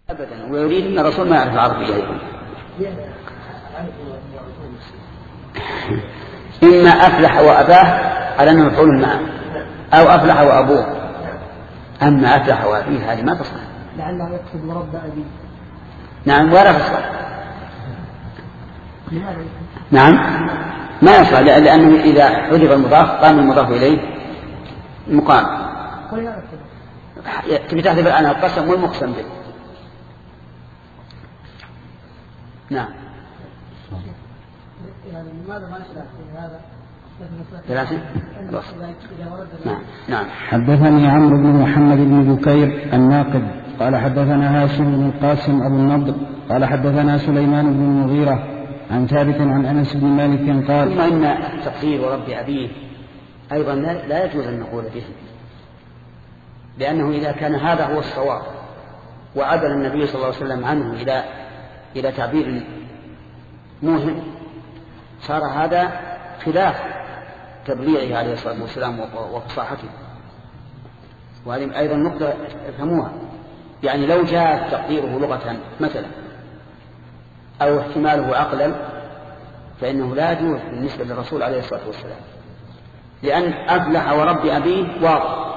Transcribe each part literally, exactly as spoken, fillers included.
أبدا، ويريد أن الرسول ما يعرف العربية أيضا. إما أفلح وأباه على أنه مفعول معه، أو أفلح وأبوه. أما أفلح وأبيه هذه ما تصح. لعله يقصد ورب أبيه. نعم ولا تصح. نعم ما يصح، لأنه إذا حذف المضاف قام المضاف إليه مقام. تبي تحذف الآن القسم والمقسم به. نعم. يعني لماذا ما نشرح في هذا؟ ثلاثة. نعم. نعم. حدثني عمرو بن محمد بن بكير الناقد قال حدثنا هاشم بن القاسم أبو النضر قال حدثنا سليمان بن المغيرة عن ثابت عن أنس بن مالك قال: ثم إن التقدير ورب أبيه أيضا لا يجوز أن نقول به، لأنه إذا كان هذا هو الصواب وعدل النبي صلى الله عليه وسلم عنه إلى إلى تعبير موهم، صار هذا خلاف تبليغه عليه الصلاة والسلام وفصاحته. وهذه أيضا نقطة افهموها، يعني لو جاء تقديره لغة مثلا أو احتماله عقلا فإنه لا يجوز بالنسبة للرسول عليه الصلاة والسلام، لأن أفلح ورب أبيه واضح،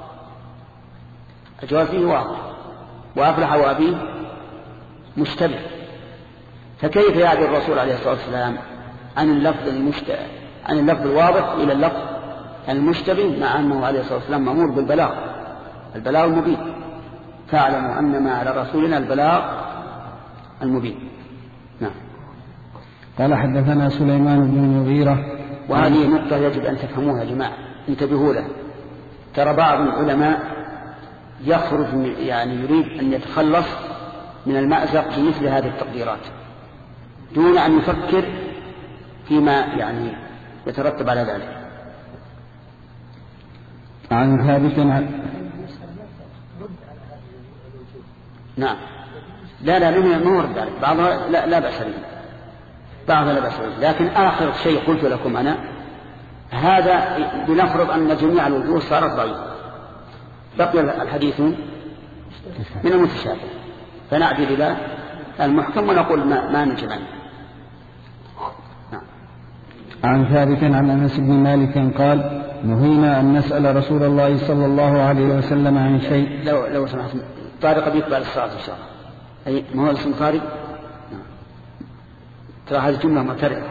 الجواب فيه واضح، وأفلح وأبيه مشتبه، فكيف يعدل الرسول عليه الصلاة والسلام عن اللفظ المشتبه عن اللفظ الواضح إلى اللفظ المشتبه، مع أنه عليه الصلاة والسلام مأمور بالبلاغ البلاغ المبين. فاعلموا أنما على رسولنا البلاغ المبين. نعم. قال حدثنا سليمان بن المغيرة. وهذه نقطة يجب أن تفهموها يا جماعة، انتبهوا لها. ترى بعض العلماء يخرج يعني يريد أن يتخلص من المأزق بمثل هذه التقديرات دون أن يفكر فيما يعني يترتب على ذلك. عن ثابت عن نعم لا لا لا نور ذلك بعضها لا لا بأس به، بعضها لا بأس به، لكن آخر شيء قلت لكم أنا هذا بنفرض أن جميع الوجوه صارت ضعيفة، بقي الحديث من المتشابه، فنعدل إلى المحكم ونقول ما, ما نجمع. نعم. عن ثابت عن أنس بن مالك قال: نهينا أن نسأل رسول الله صلى الله عليه وسلم عن شيء. لو لو سمحت طارق بيقبل الصلاة إن شاء الله. أي ما هو اسم طارق؟ نعم. ترى هذه جملة معترضة.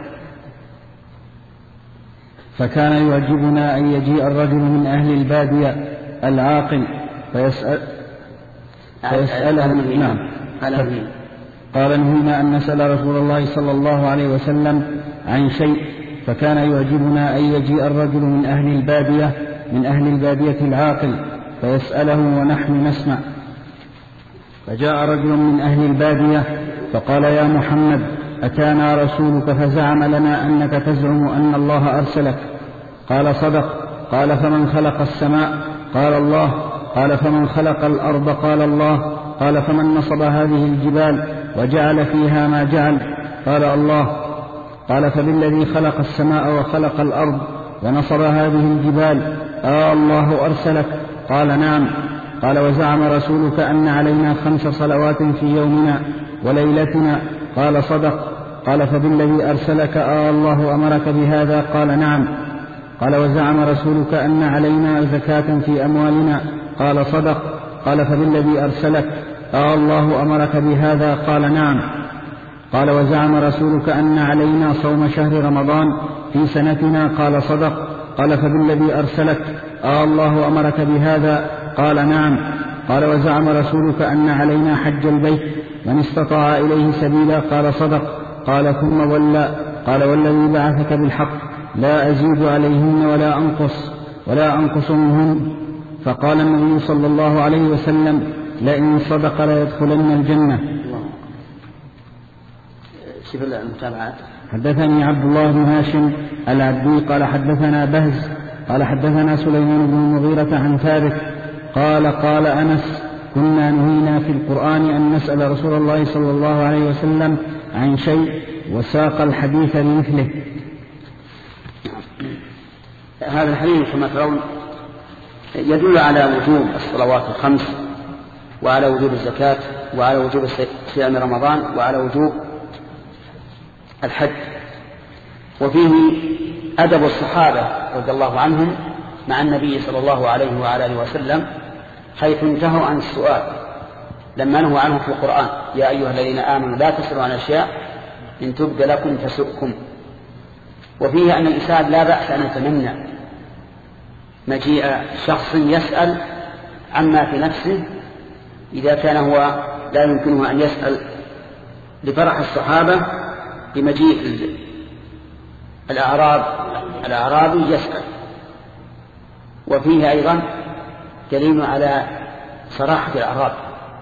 فكان يعجبنا أن يجيء الرجل من أهل البادية العاقل فيسأل فيسأله. نعم. قال: نهينا أن نسأل رسول الله صلى الله عليه وسلم عن شيء، فكان يعجبنا أن يجيء الرجل من أهل البادية من أهل البادية العاقل فيسأله ونحن نسمع. فجاء رجل من أهل البادية فقال: يا محمد، أتانا رسولك فزعم لنا أنك تزعم أن الله أرسلك. قال: صدق. قال: فمن خلق السماء؟ قال: الله. قال: فمن خلق الأرض؟ قال: الله. قال: فمن نصب هذه الجبال وجعل فيها ما جعل؟ قال: الله. قال: فبالذي خلق السماء وخلق الأرض ونصب هذه الجبال آه الله أرسلك؟ قال: نعم. قال: وزعم رسولك أن علينا خمس صلوات في يومنا وليلتنا؟ قال: صدق. قال: فبالذي أرسلك آه الله أمرك بهذا؟ قال: نعم. قال: وزعم رسولك أن علينا زكاة في أموالنا؟ قال: صدق. قال: فبالذي أرسلك آه الله أمرك بهذا؟ قال: نعم. قال: وزعم رسولك أن علينا صوم شهر رمضان في سنتنا؟ قال: صدق. قال: فبالذي أرسلك آه الله أمرك بهذا؟ قال: نعم. قال: وزعم رسولك أن علينا حج البيت من استطاع إليه سبيلا؟ قال: صدق. قال: ثم ولى قال: والذي بعثك بالحق لا أزيد عليهن ولا أنقص ولا أنقص منهن. فقال النبي صلى الله عليه وسلم: لئن صدق ليدخلن الجنة. حدثني عبد الله بن هاشم العبدي قال حدثنا بهز قال حدثنا سليمان بن المغيرة عن ثابت قال: قال أنس: كنا نهينا في القرآن أن نسأل رسول الله صلى الله عليه وسلم عن شيء، وساق الحديث بمثله. هذا الحديث كما ترون يدل على وجوب الصلوات الخمس وعلى وجوب الزكاة وعلى وجوب صيام رمضان وعلى وجوب الحج. وفيه أدب الصحابة رضي الله عنهم مع النبي صلى الله عليه وعلى آله وسلم حيث انتهوا عن السؤال لما نهوا عنه في القرآن: يا أيها الذين آمنوا لا تسألوا عن أشياء إن تبد لكم تسؤكم. وفيه أن الإنسان لا بأس أن يتمنى مجيء شخص يسأل عما في نفسه إذا كان هو لا يمكنه أن يسأل، لفرح الصحابة بمجيء الأعراب الأعرابي يسأل. وفيه أيضا دليل على صراحة الأعراب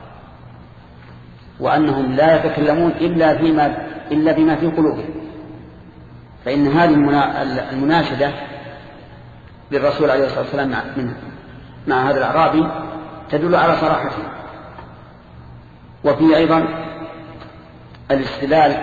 وأنهم لا يتكلمون إلا فيما إلا بما في قلوبهم، فإن هذه المناشدة للرسول عليه الصلاة والسلام مع, مع هذا الأعرابي تدل على صراحته. وفيه أيضا الاستدلال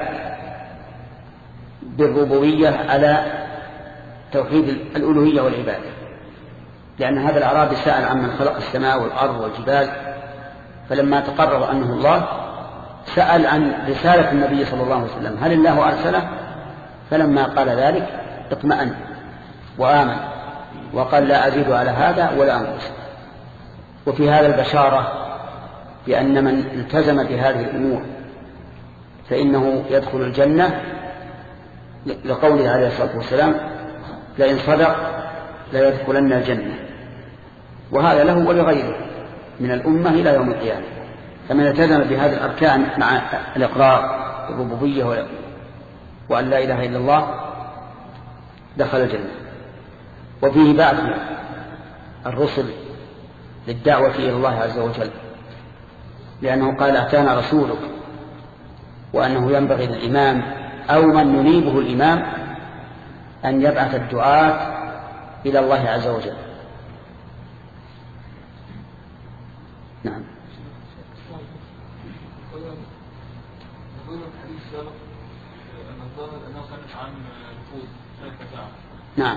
بالربوبية على توحيد الألوهية والعبادة، لأن هذا الأعرابي سأل عمن خلق السماء والأرض والجبال، فلما تقرر أنه الله سأل عن رسالة النبي صلى الله عليه وسلم: هل الله أرسله؟ فلما قال ذلك اطمأن وآمن وقال: لا أزيد على هذا ولا أنقص. وفي هذا البشارة بأن من التزم بهذه الأمور فإنه يدخل الجنة، لقوله عليه الصلاة والسلام: لئن صدق لا يدخلن الجنة. وهذا له ولغيره من الأمة إلى يوم القيامة. فمن التزم بهذه الأركان مع الإقرار بالربوبية وأن لا إله إلا الله دخل الجنة. وفيه بعث الرسل للدعوة إلى الله عز وجل، لأنه قال: أتانا رسولك، وأنه ينبغي للإمام أو من ينيبه الإمام أن يبعث الدعاة إلى الله عز وجل. نعم. نعم.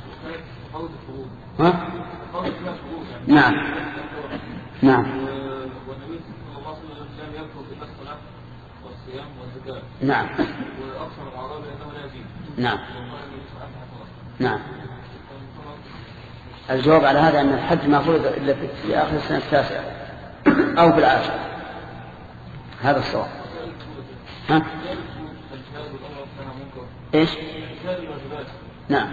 ها؟ نعم. نعم. والنبي صلى الله عليه وسلم يذكر في الصلاة والصيام والزكاة. نعم. وأقسم الأعراب أنه لا يزيد. نعم. نعم. الجواب على هذا أن الحج ما فرض إلا في آخر السنة التاسعة أو في العاشرة، هذا الصواب. ها؟ إيش؟ نعم.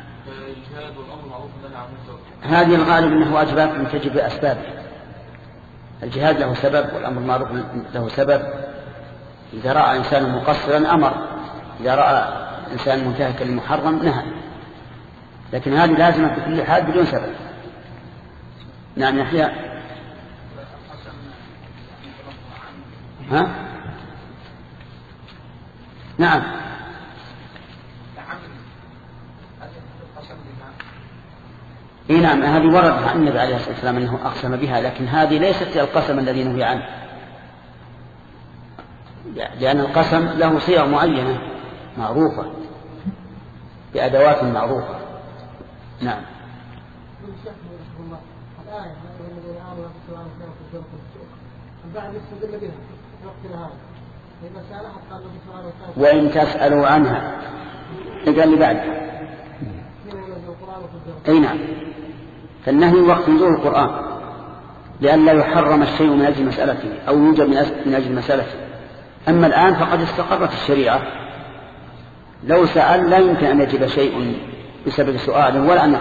هذه الغالب أنه واجبات من تجب بأسبابه. الجهاد له سبب والأمر المعروف له سبب. إذا رأى إنسان مقصرا أمر، إذا رأى إنسان منتهكا للمحرم نهى. لكن هذه لازمة في كل حال بدون سبب. نعم يحيى. ها؟ نعم. إيه نعم، هذه ورد عن النبي عليه الصلاة والسلام أنه أقسم بها، لكن هذه ليست القسم الذي نهي عنه، لأن القسم له صيغ معينة معروفة بأدوات معروفة. نعم. وإن تسألوا عنها قال لي بعد. أي نعم. فالنهي وقت نزول القرآن لأن لا يحرم الشيء من أجل مسألته أو يوجب من أجل مسألته. أما الآن فقد استقرت الشريعة، لو سأل لا يمكن أن يجب شيء بسبب سؤاله ولا أن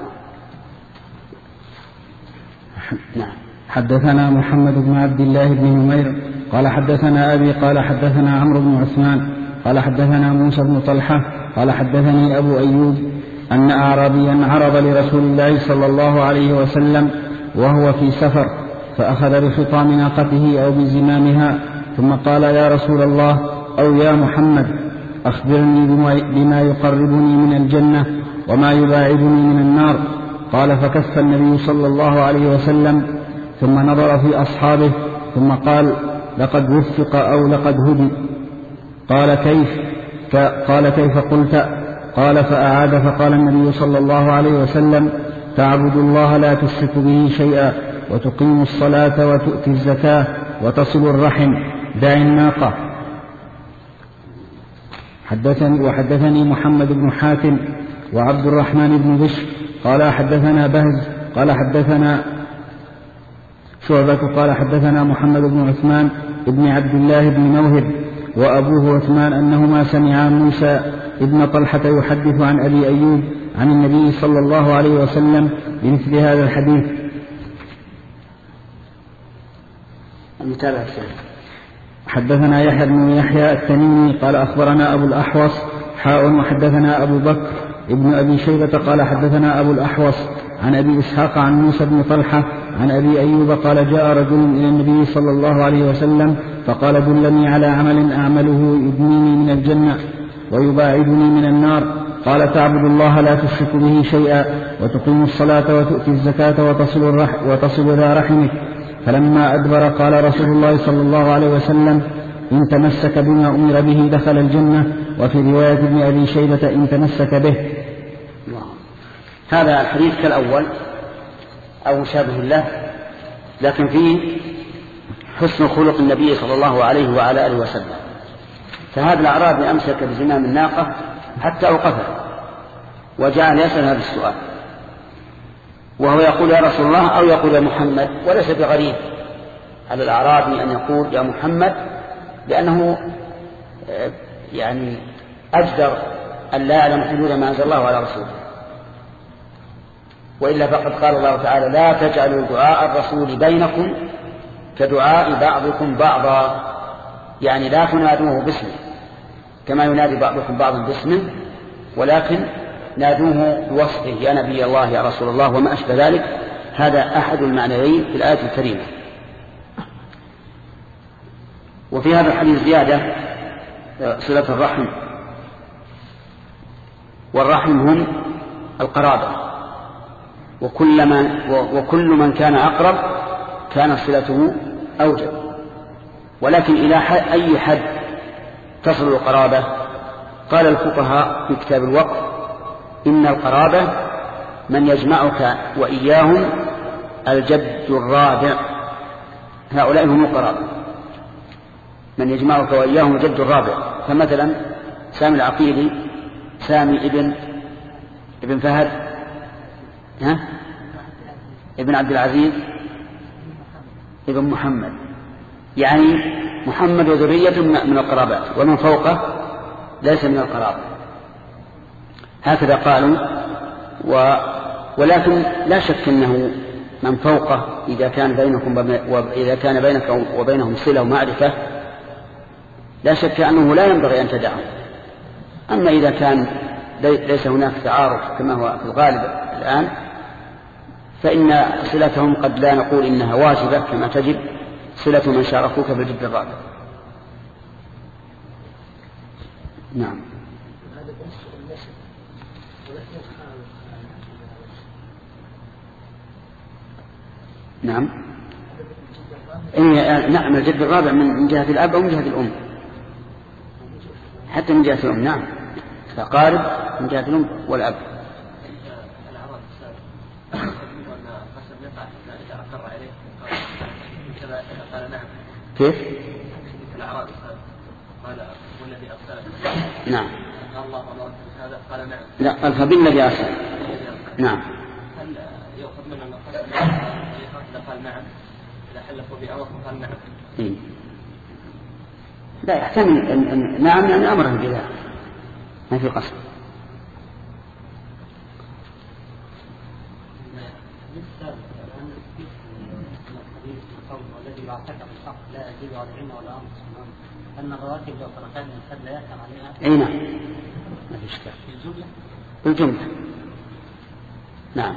نعم. حدثنا محمد بن عبد الله بن نمير قال حدثنا أبي قال حدثنا عمرو بن عثمان قال حدثنا موسى بن طلحة قال حدثني أبو أيوب أن أعرابيا عرض لرسول الله صلى الله عليه وسلم وهو في سفر، فأخذ بخطام ناقته أو بزمامها ثم قال: يا رسول الله أو يا محمد أخبرني بما يقربني من الجنة وما يباعدني من النار. قال: فكف النبي صلى الله عليه وسلم ثم نظر في أصحابه ثم قال: لقد وفق أو لقد هدي. قال: كيف؟ قال: كيف قلت؟ قال: فأعاد فقال النبي صلى الله عليه وسلم: تعبد الله لا تشرك به شيئا وتقيم الصلاة وتؤتي الزكاة وتصل الرحم دع الناقة. حدثني وحدثني محمد بن حاتم وعبد الرحمن بن بشر قال حدثنا بهز قال حدثنا شعبة قال حدثنا محمد بن عثمان بن عبد الله بن موهب وأبوه عثمان أنهما سمعا موسى ابن طلحة يحدث عن أبي أيوب عن النبي صلى الله عليه وسلم بمثل هذا الحديث. المتابعة. حدثنا يحيى بن يحيى التميمي قال أخبرنا أبو الأحوص حاء وحدثنا أبو بكر ابن أبي شيبة قال حدثنا أبو الأحوص عن أبي إسحاق عن موسى بن طلحة عن أبي أيوب قال جاء رجل إلى النبي صلى الله عليه وسلم فقال دلني على عمل أعمله يدنيني من الجنة ويباعدني من النار. قال تعبد الله لا تشرك به شيئا وتقيم الصلاة وتؤتي الزكاة وتصل, الرح وتصل ذا رحمك. فلما أدبر قال رسول الله صلى الله عليه وسلم إن تمسك بما أمر به دخل الجنة. وفي رواية ابن أبي شيبة إن تمسك به. هذا الحديث كالأول أو شابه له، لكن فيه حسن خلق النبي صلى الله عليه وعلى آله وسلم. فهذا الأعرابي أمسك بزمام الناقة حتى أوقفها وجعل يسأل هذا السؤال، وهو يقول يا رسول الله أو يقول يا محمد. وليس بغريب على الأعرابي أن يقول يا محمد، لأنه يعني أجدر أن لا يعلم حدود ما أنزل الله على رسوله. وإلا فقد قال الله تعالى لا تجعلوا دعاء الرسول بينكم كدعاء بعضكم بعضا، يعني لا تنادوه باسمه كما ينادي بعضكم بعضا باسمه، ولكن نادوه بوصفه يا نبي الله يا رسول الله وما أشبه ذلك. هذا أحد المعنيين في الآية الكريمة. وفي هذا الحديث زيادة صلة الرحم، والرحم هم القرابة، وكل من, وكل من كان أقرب كان صلته أوجب. ولكن إلى أي حد تصل القرابة؟ قال الفقهاء في كتاب الوقف إن القرابة من يجمعك وإياهم الجد الرابع، هؤلاء هم القرابة من يجمعك وإياهم الجد الرابع. فمثلا سامي العقيلي سامي ابن ابن فهد ها ابن عبد العزيز ابن محمد، يعني محمد وذرية من القرابات، ومن فوقه ليس من القرابة. هكذا قالوا. و... ولكن لا شك أنه من فوقه إذا كان بينكم وإذا كان بينك وبينهم صلة ومعرفة لا شك أنه لا ينبغي أن تدعه. أما إذا كان ليس هناك تعارف كما هو في الغالب الآن، فإن صلتهم قد لا نقول إنها واجبة كما تجب صلة من شاركوك بالجد الرابع. نعم. نعم. إيه نعم الجد الرابع من جهة الأب أو من جهة الأم، حتى من جهة الأم. نعم فقارب من جهة الأم والأب. كيف؟ نعم. لا قال فبالذي أرسل. نعم. هل يؤخذ منه أن القسم قال نعم إذا حلفوا بأمر قال نعم؟ إيه؟ لا يحتمل أن, أن نعم يعني أمره بذلك ما في قسم. الذي يعتقد الحق لا يجب على العلم ولا أمر أن الرواتب لو تركت من الحد لا يحكم عليها. أي نعم ما في إشكال الجملة الجملة. نعم.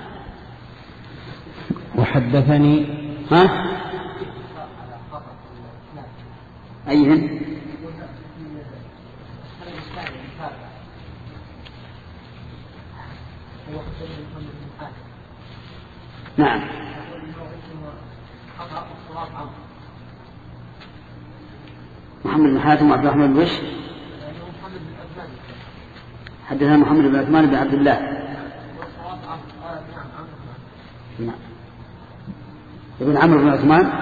وحدثني ها أيهن؟ نعم. محمد بن حاتم وعبد الرحمن بن بشر حدثنا محمد بن عثمان بن عبد الله. نعم. ابن عمرو بن عثمان.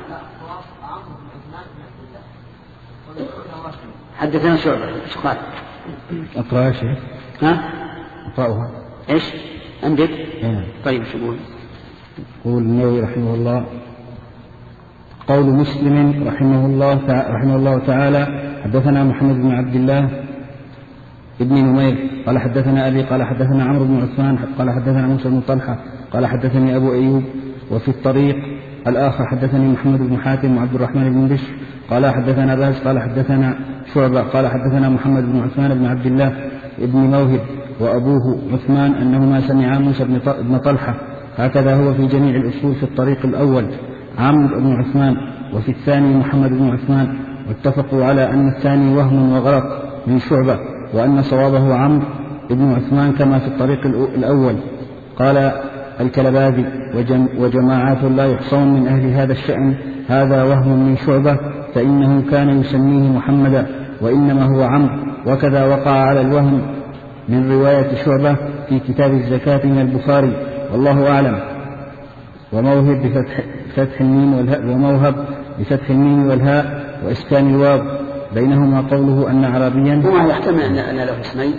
حدثنا شعبة. ايش قال؟ اقرأ شيء. ها؟ اقرأها. ايش؟ عندك؟ هنا. طيب شو يقول؟ يقول النووي رحمه الله: قول مسلم رحمه الله رحمه الله تعالى: حدثنا محمد بن عبد الله ابن نمير قال حدثنا أبي قال حدثنا عمرو بن عثمان قال حدثنا موسى بن طلحة قال حدثني أبو أيوب. وفي الطريق الآخر حدثني محمد بن حاتم وعبد الرحمن بن بشر قال حدثنا باز قال حدثنا شعبة قال حدثنا محمد بن عثمان بن عبد الله ابن موهب وأبوه عثمان أنهما سمعا موسى بن طلحة. هكذا هو في جميع الأصول. في الطريق الأول عمرو بن عثمان وفي الثاني محمد بن عثمان، واتفقوا على أن الثاني وهم وغلط من شعبة وأن صوابه عمرو بن عثمان كما في الطريق الأول. قال الكلباذي: وجماعات لا يحصون من أهل هذا الشأن هذا وهم من شعبة، فإنه كان يسميه محمدا وإنما هو عمرو. وكذا وقع على الوهم من رواية شعبة في كتاب الزكاة من البخاري، والله أعلم. وموهب بفتح فتح الميم والهاء وموهب بفتح الميم والهاء وإسكان الواو بينهما قوله أن عربيا. وما يحتمل أن له اسمين،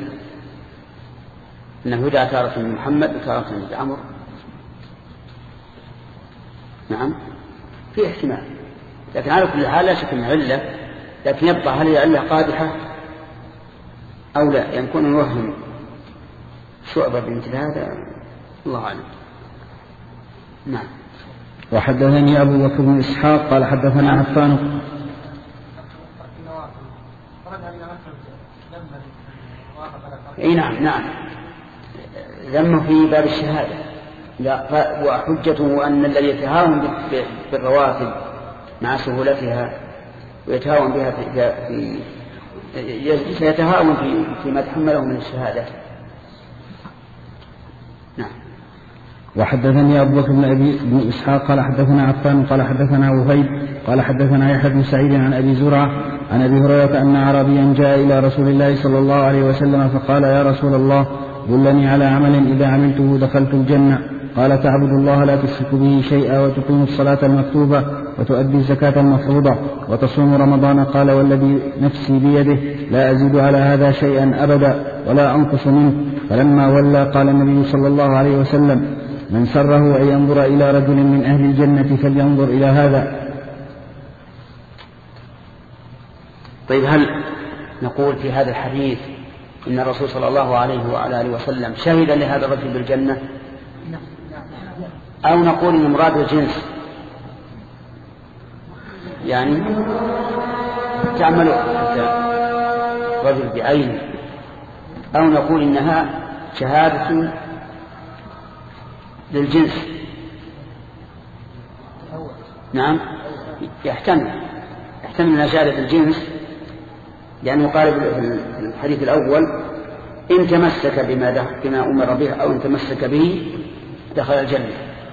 أنه يدعى تارة من محمد وتارة من عمرو. نعم في احتمال، لكن على كل حال لا شك من علة، لكن يبقى هل هي علة قادحة أو لا. يكون الوهم شعبة بنت هذا الله أعلم. نعم. وحدثني أبو بكر بن إسحاق قال حدثنا عفان. اي نعم نعم ذم في باب الشهادة. لا، وحجته أن الذي يتهاون بالرواتب مع سهولتها ويتهاون بها في, في سيتهاون في فيما تحمله من الشهادة. نعم. وحدثني أبو بكر بن أبي بن إسحاق قال حدثنا عفان قال حدثنا وهيب قال حدثنا يحيى بن سعيد عن أبي زرعة عن أبي هريرة أن عربيا جاء إلى رسول الله صلى الله عليه وسلم فقال: يا رسول الله، دلني على عمل إذا عملته دخلت الجنة. قال: تعبد الله لا تشرك به شيئا وتقيم الصلاة المكتوبة وتؤدي الزكاة المفروضة وتصوم رمضان. قال: والذي نفسي بيده لا أزيد على هذا شيئا أبدا ولا أنقص منه. فلما ولى قال النبي صلى الله عليه وسلم: من سره أن ينظر إلى رجل من أهل الجنة فلينظر إلى هذا. طيب، هل نقول في هذا الحديث إن الرسول صلى الله عليه وعلى آله وسلم شهد لهذا الرجل بالجنة، أو نقول إن مراد الجنس يعني تعمل رجل بعينه، أو نقول إنها شهادة للجنس؟ نعم، يحتمل يحتمل أنها شهادة الجنس، لأنه قال في الحديث الأول: إن تمسك بما, بما أمر به أو إن تمسك به دخل الجنة.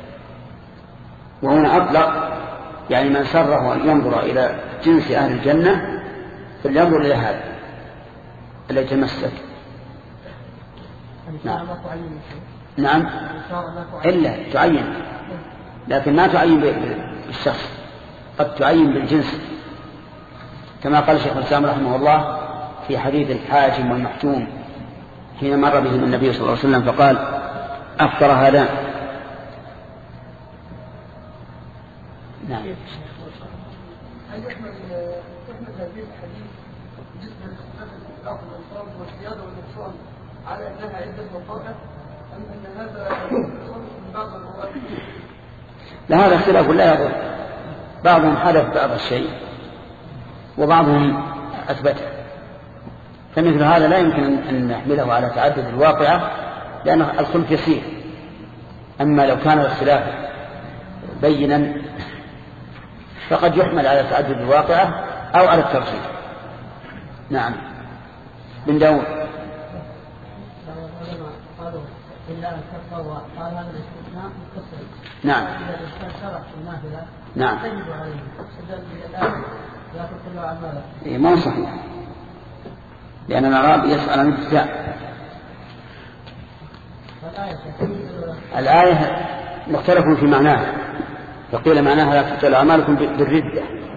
وهنا أطلق، يعني من سره أن ينظر إلى جنس أهل الجنة فلينظر إلى هذا الذي تمسك. نعم. نعم إلا تعين، لكن ما تعين بالشخص، قد تعين بالجنس، كما قال شيخ الإسلام رحمه الله في حديث الحاجم والمحتوم حين مر بهم النبي صلى الله عليه وسلم فقال: أفطر هذان. نعم. هل يحمل يحمل هذه الحديث بالنسبة لصفات الأخذ والإنصاف والزيادة والنقصان على أنها عدة وقائع، أم أن هذا من بعض الرواة؟ لا، هذا اختلاف لا يضر. بعضهم حدث بعض الشيء وبعضهم أثبته، فمثل هذا لا يمكن أن نحمله على تعدد الواقعة، لأن الخلف يسير. أما لو كان الاختلاف بينا فقد يحمل على تعدد الواقعة أو على الترتيب. نعم. بن داود. نعم. نعم. إيه، ما صحيح، لأن الأعراب يسأل عن الابتداء. الآية مختلف في معناها، فقيل معناها لا تبطل أعمالكم بالردة،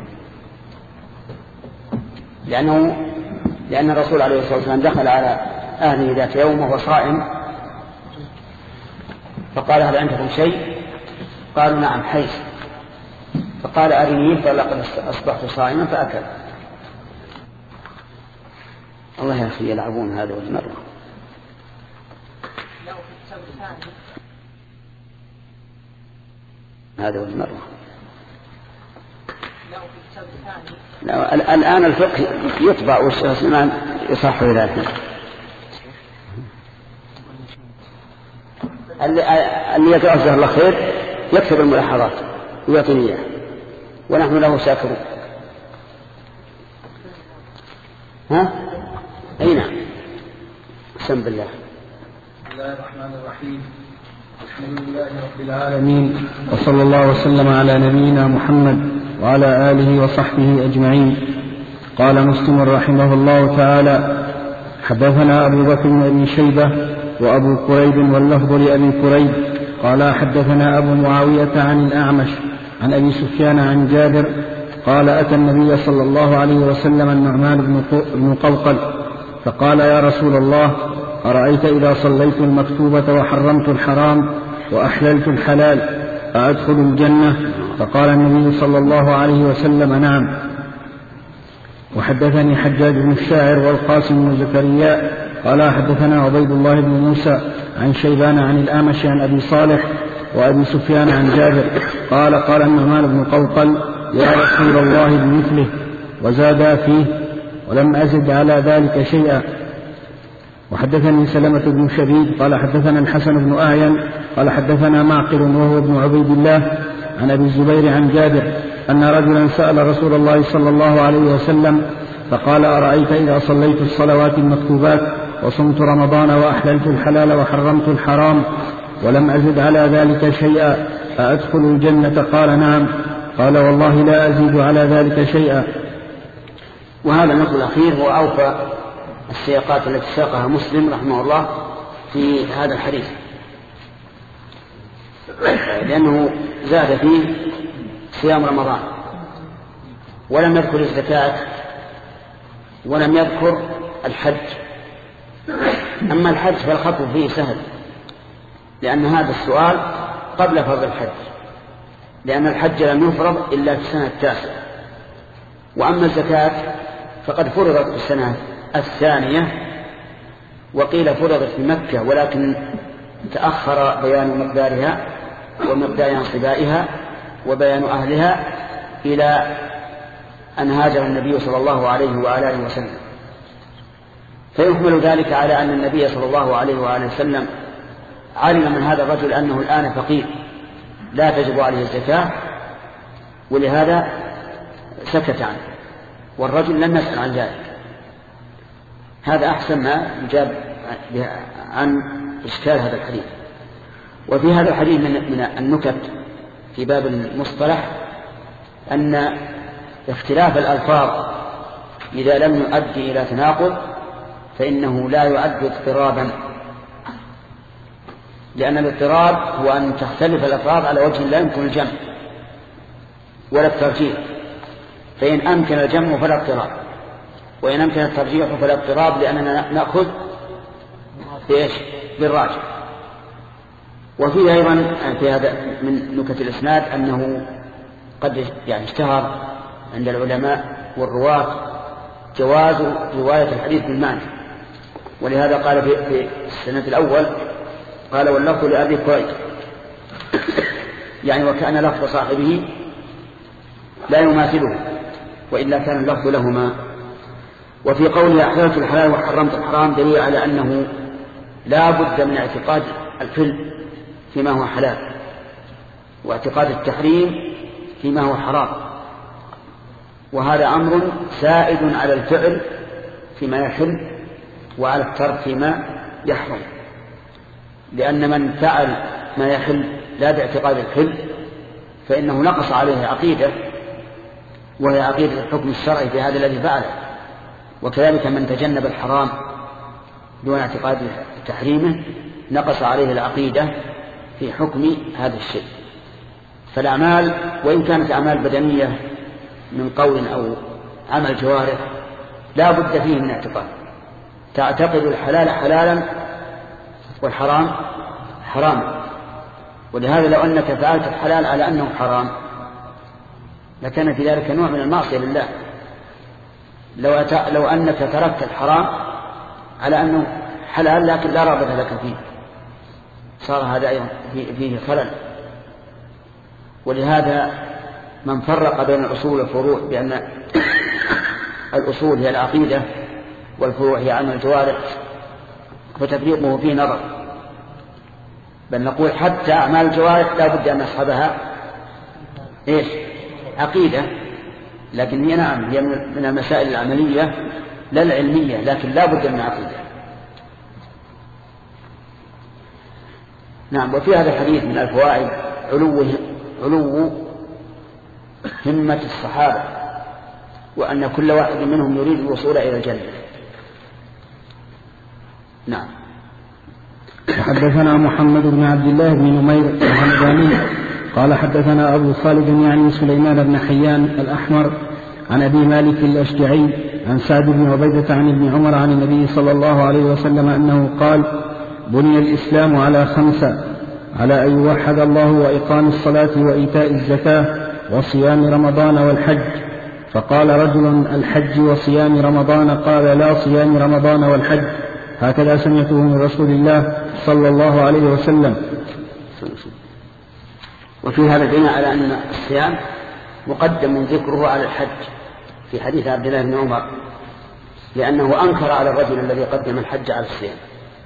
لأنه لأن الرسول عليه الصلاة والسلام دخل على أهله ذات يوم وهو صائم، فقال هل عندكم شيء؟ قالوا نعم حيث، فقال أرني، فلقد أصبحت صائما فأكل. الله يا أخي يلعبون هذا والمرة. هذا والمرة. لا الآن الفقه يطبع والشيخ سليمان يصح ذلك. اللي يقرأ جزاه الله خير يكتب الملاحظات ويعطيني إياه ونحن له شاكرون. ها؟ أي نعم. بسم الله. بسم الله الرحمن الرحيم. الحمد لله رب العالمين، وصلى الله وسلم على نبينا محمد وعلى آله وصحبه أجمعين. قال مسلم رحمه الله تعالى: حدثنا أبو بكر بن أبي شيبة وأبو كريب واللفظ لأبي كريب قال حدثنا أبو معاوية عن الأعمش عن أبي سفيان عن جابر قال: أتى النبي صلى الله عليه وسلم النعمان بن قوقل فقال: يا رسول الله، أرأيت إذا صليت المكتوبة وحرمت الحرام وأحللت الحلال أأدخل الجنة؟ فقال النبي صلى الله عليه وسلم: نعم. وحدثني حجاج بن الشاعر والقاسم بن زكريا قال حدثنا عبيد الله بن موسى عن شيبان عن الأعمش عن أبي صالح وأبي سفيان عن جابر قال: قال النعمان بن قوقل: يا رسول الله بمثله، وزاد فيه ولم أزد على ذلك شيئا. وحدثني سلمة بن شبيب قال حدثنا الحسن بن أعين قال حدثنا معقل وهو ابن عبيد الله عن أبي الزبير عن جابر أن رجلا سأل رسول الله صلى الله عليه وسلم فقال: أرأيت إذا صليت الصلوات المكتوبات وصمت رمضان وأحللت الحلال وحرمت الحرام ولم أزد على ذلك شيئا أأدخل الجنة؟ قال: نعم. قال: والله لا أزيد على ذلك شيئا. وهذا النقل الأخير هو أوفى السياقات التي ساقها مسلم رحمه الله في هذا الحديث، لأنه زاد فيه صيام رمضان ولم يذكر الزكاة ولم يذكر الحج. أما الحج فالخطب فيه سهل، لأن هذا السؤال قبل فرض الحج، لأن الحج لم يفرض إلا في السنة التاسعة. وأما الزكاة فقد فرضت في السنة الثانية، وقيل فرضت في مكة ولكن تأخر بيان مقدارها ومقدار انصبائها وبيان أهلها إلى أن هاجر النبي صلى الله عليه وآله وسلم. فيحمل ذلك على أن النبي صلى الله عليه وآله وسلم علم من هذا الرجل أنه الآن فقير لا تجب عليه الزكاة، ولهذا سكت عنه، والرجل لم يسأل عن ذلك. هذا أحسن ما يجاب عن إشكال هذا الحديث. وفي هذا الحديث من النكت في باب المصطلح أن اختلاف الألفاظ إذا لم يؤدي إلى تناقض فإنه لا يعد اضطرابا، لأن الاضطراب هو أن تختلف الألفاظ على وجه لا يمكن الجمع ولا الترجيح، فإن أمكن الجمع فلا اضطراب، وإن أمكن الترجيح فلا اضطراب، لأننا نأخذ بإيش؟ بالراجح. وفيه أيضا في هذا من نكت الإسناد أنه قد يعني اشتهر عند العلماء والرواة جواز رواية الحديث بالمعنى، ولهذا قال في السنة الأول قال: واللفظ لأبي كريب، يعني وكأن لفظ صاحبه لا يماثله، وإلا كان اللفظ لهما. وفي قوله أحللت الحلال وحرمت الحرام دليل على أنه لا بد من اعتقاد الحل فيما هو حلال، واعتقاد التحريم فيما هو حرام، وهذا أمر سائد على الفعل فيما يحل وعلى الترك فيما يحرم، لأن من فعل ما يحل لا باعتقاد الحل فإنه نقص عليه عقيدة، وهي عقيدة الحكم الشرعي في هذا الذي فعله. وكذلك من تجنب الحرام دون اعتقاد تحريمه نقص عليه العقيدة في حكم هذا الشيء. فالأعمال وإن كانت أعمال بدنية من قول أو عمل جوارح لا بد فيه من اعتقاد، تعتقد الحلال حلالا والحرام حراما. ولهذا لو أنك فعلت الحلال على أنه حرام لكان في ذلك نوع من المعصية لله. لو, أت... لو أنك تركت الحرام على أنه حلال لكن لا رغبة لك فيه صار هذا أيضا فيه خلل. ولهذا من فرق بين الأصول والفروع بأن الأصول هي العقيدة والفروع هي عمل الجوارح فتفريقه فيه نظر، بل نقول حتى أعمال الجوارح لا بد أن نصحبها إيش؟ عقيدة، لكن هي نعم هي من المسائل العملية لا العلمية، لكن لا بد من عقيدة. نعم. وفي هذا الحديث من الفوائد علو علو همة الصحابة، وأن كل واحد منهم يريد الوصول إلى الجنة. نعم. حدثنا محمد بن عبد الله بن نمير الحمداني قال حدثنا أبو خالد يعني سليمان بن حيان الأحمر عن أبي مالك الأشجعي عن سعد بن عبيدة عن ابن عمر عن النبي صلى الله عليه وسلم أنه قال: بني الإسلام على خمسة: على أن يوحد الله وإقام الصلاة وإيتاء الزكاة وصيام رمضان والحج. فقال رجل: الحج وصيام رمضان؟ قال: لا، صيام رمضان والحج. هكذا سمعته من رسول الله صلى الله عليه وسلم. وفي هذا دليل على أن الصيام مقدم ذكره على الحج في حديث عبد الله بن عمر، لأنه أنكر على الرجل الذي قدم الحج على الصيام.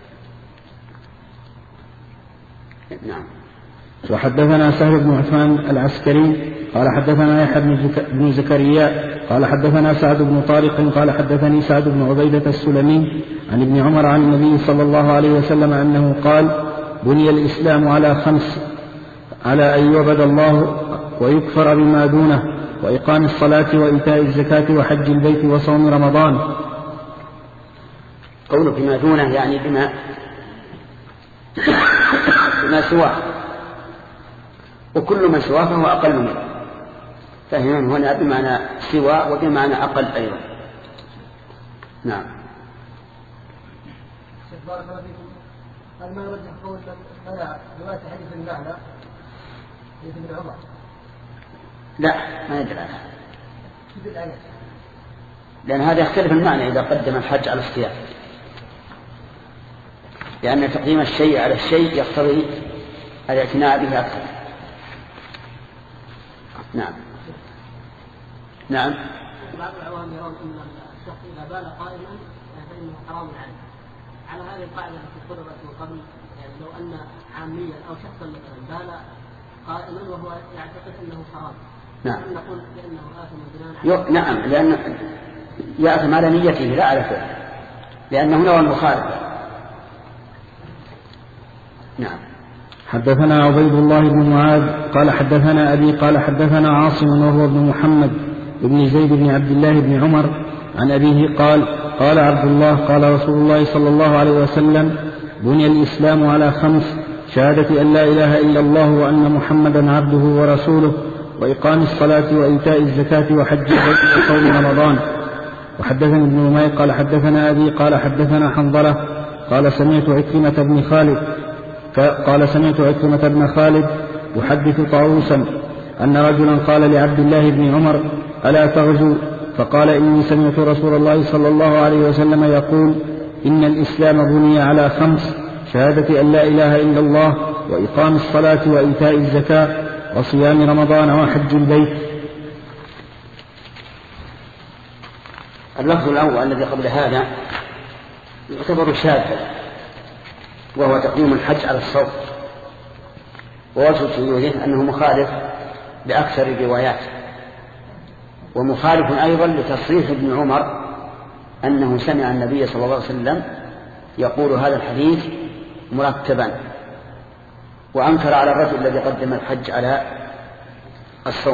نعم. وحدثنا سهل بن عثمان العسكري قال حدثنا يحيى بن زكريا قال حدثنا سعد بن طارق قال حدثني سعد بن عبيدة السلمي عن ابن عمر عن النبي صلى الله عليه وسلم أنه قال: بني الإسلام على خمس: على أن يعبد الله ويكفر بما دونه، وإقام الصلاة وإيتاء الزكاة وحج البيت وصوم رمضان. قوله بما دونه يعني بما بما سواه، وكل ما سواه فهو أقل منه، فهم هنا بمعنى سوى وبمعنى أقل أيضا. نعم. بارك الله فيكم. هل ما يرجح قول منع رواية حديث المعنى حديث ابن عمر؟ لا، ما يدري عنها، لأن هذا يختلف المعنى إذا قدم الحج على الصيام، لأن تقديم الشيء على الشيء يقتضي الاعتناء به أكثر. نعم. نعم. بعض العوام يرون أن الشخص إذا بال قائما فإنه حرام عليه. على هذه القاعدة التي فرضت من قبل، يعني لو أن عاميا أو شخصا بال قائما وهو يعتقد أنه حرام، نعم، نقول بأنه آثم بناء. نعم، لأن يأثم على نيته لا على فعله، لأنه نوى المخالفة. نعم. حدثنا عبيد الله بن معاذ قال حدثنا أبي قال حدثنا عاصم وهو ابن محمد بن زيد بن عبد الله بن عمر عن أبيه قال: قال عبد الله: قال رسول الله صلى الله عليه وسلم: بني الإسلام على خمس: شهادة أن لا إله إلا الله وأن محمدا عبده ورسوله، وإقام الصلاة وإيتاء الزكاة وحج البيت وصوم رمضان. وحدثني ابن نمير قال حدثنا أبي قال حدثنا حنظلة قال سمعت عكرمة بن خالد قال سمعت عكرمة بن خالد يحدث طاووسا أن رجلا قال لعبد الله بن عمر: ألا تغزو؟ فقال: إني سمعت رسول الله صلى الله عليه وسلم يقول: إن الإسلام بني على خمس: شهادة أن لا إله إلا الله، وإقام الصلاة وإيتاء الزكاة، وصيام رمضان، وحج البيت. اللفظ الأول الذي قبل هذا يعتبر شاذا، وهو تقديم الحج على الصوم، ووجه شذوذه أنه مخالف بأكثر الروايات، ومخالف أيضا لتصريح ابن عمر أنه سمع النبي صلى الله عليه وسلم يقول هذا الحديث مرتبا، وأنكر على الرجل الذي قدم الحج على الصوم.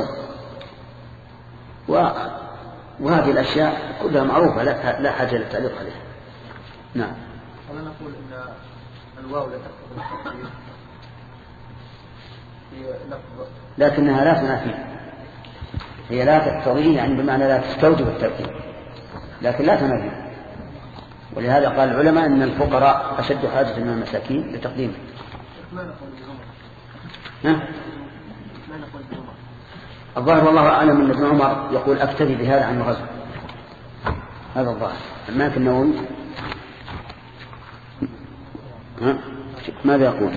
وهذه الأشياء كلها معروفة لا حاجة للتعليق عليها. نعم. ولا نقول إن الواو لا تقتضي التقدير؟ لكنها لا تنافي، هي لا تقتضي يعني بمعنى لا تستوجب الترتيب، لكن لا تنافي. ولهذا قال العلماء أن الفقراء أشد حاجة من المساكين لتقديمه. الظاهر والله أعلم أن ابن عمر يقول أكتفي بهذا عن الغزو، هذا الظاهر. ما في النووي ماذا يقول؟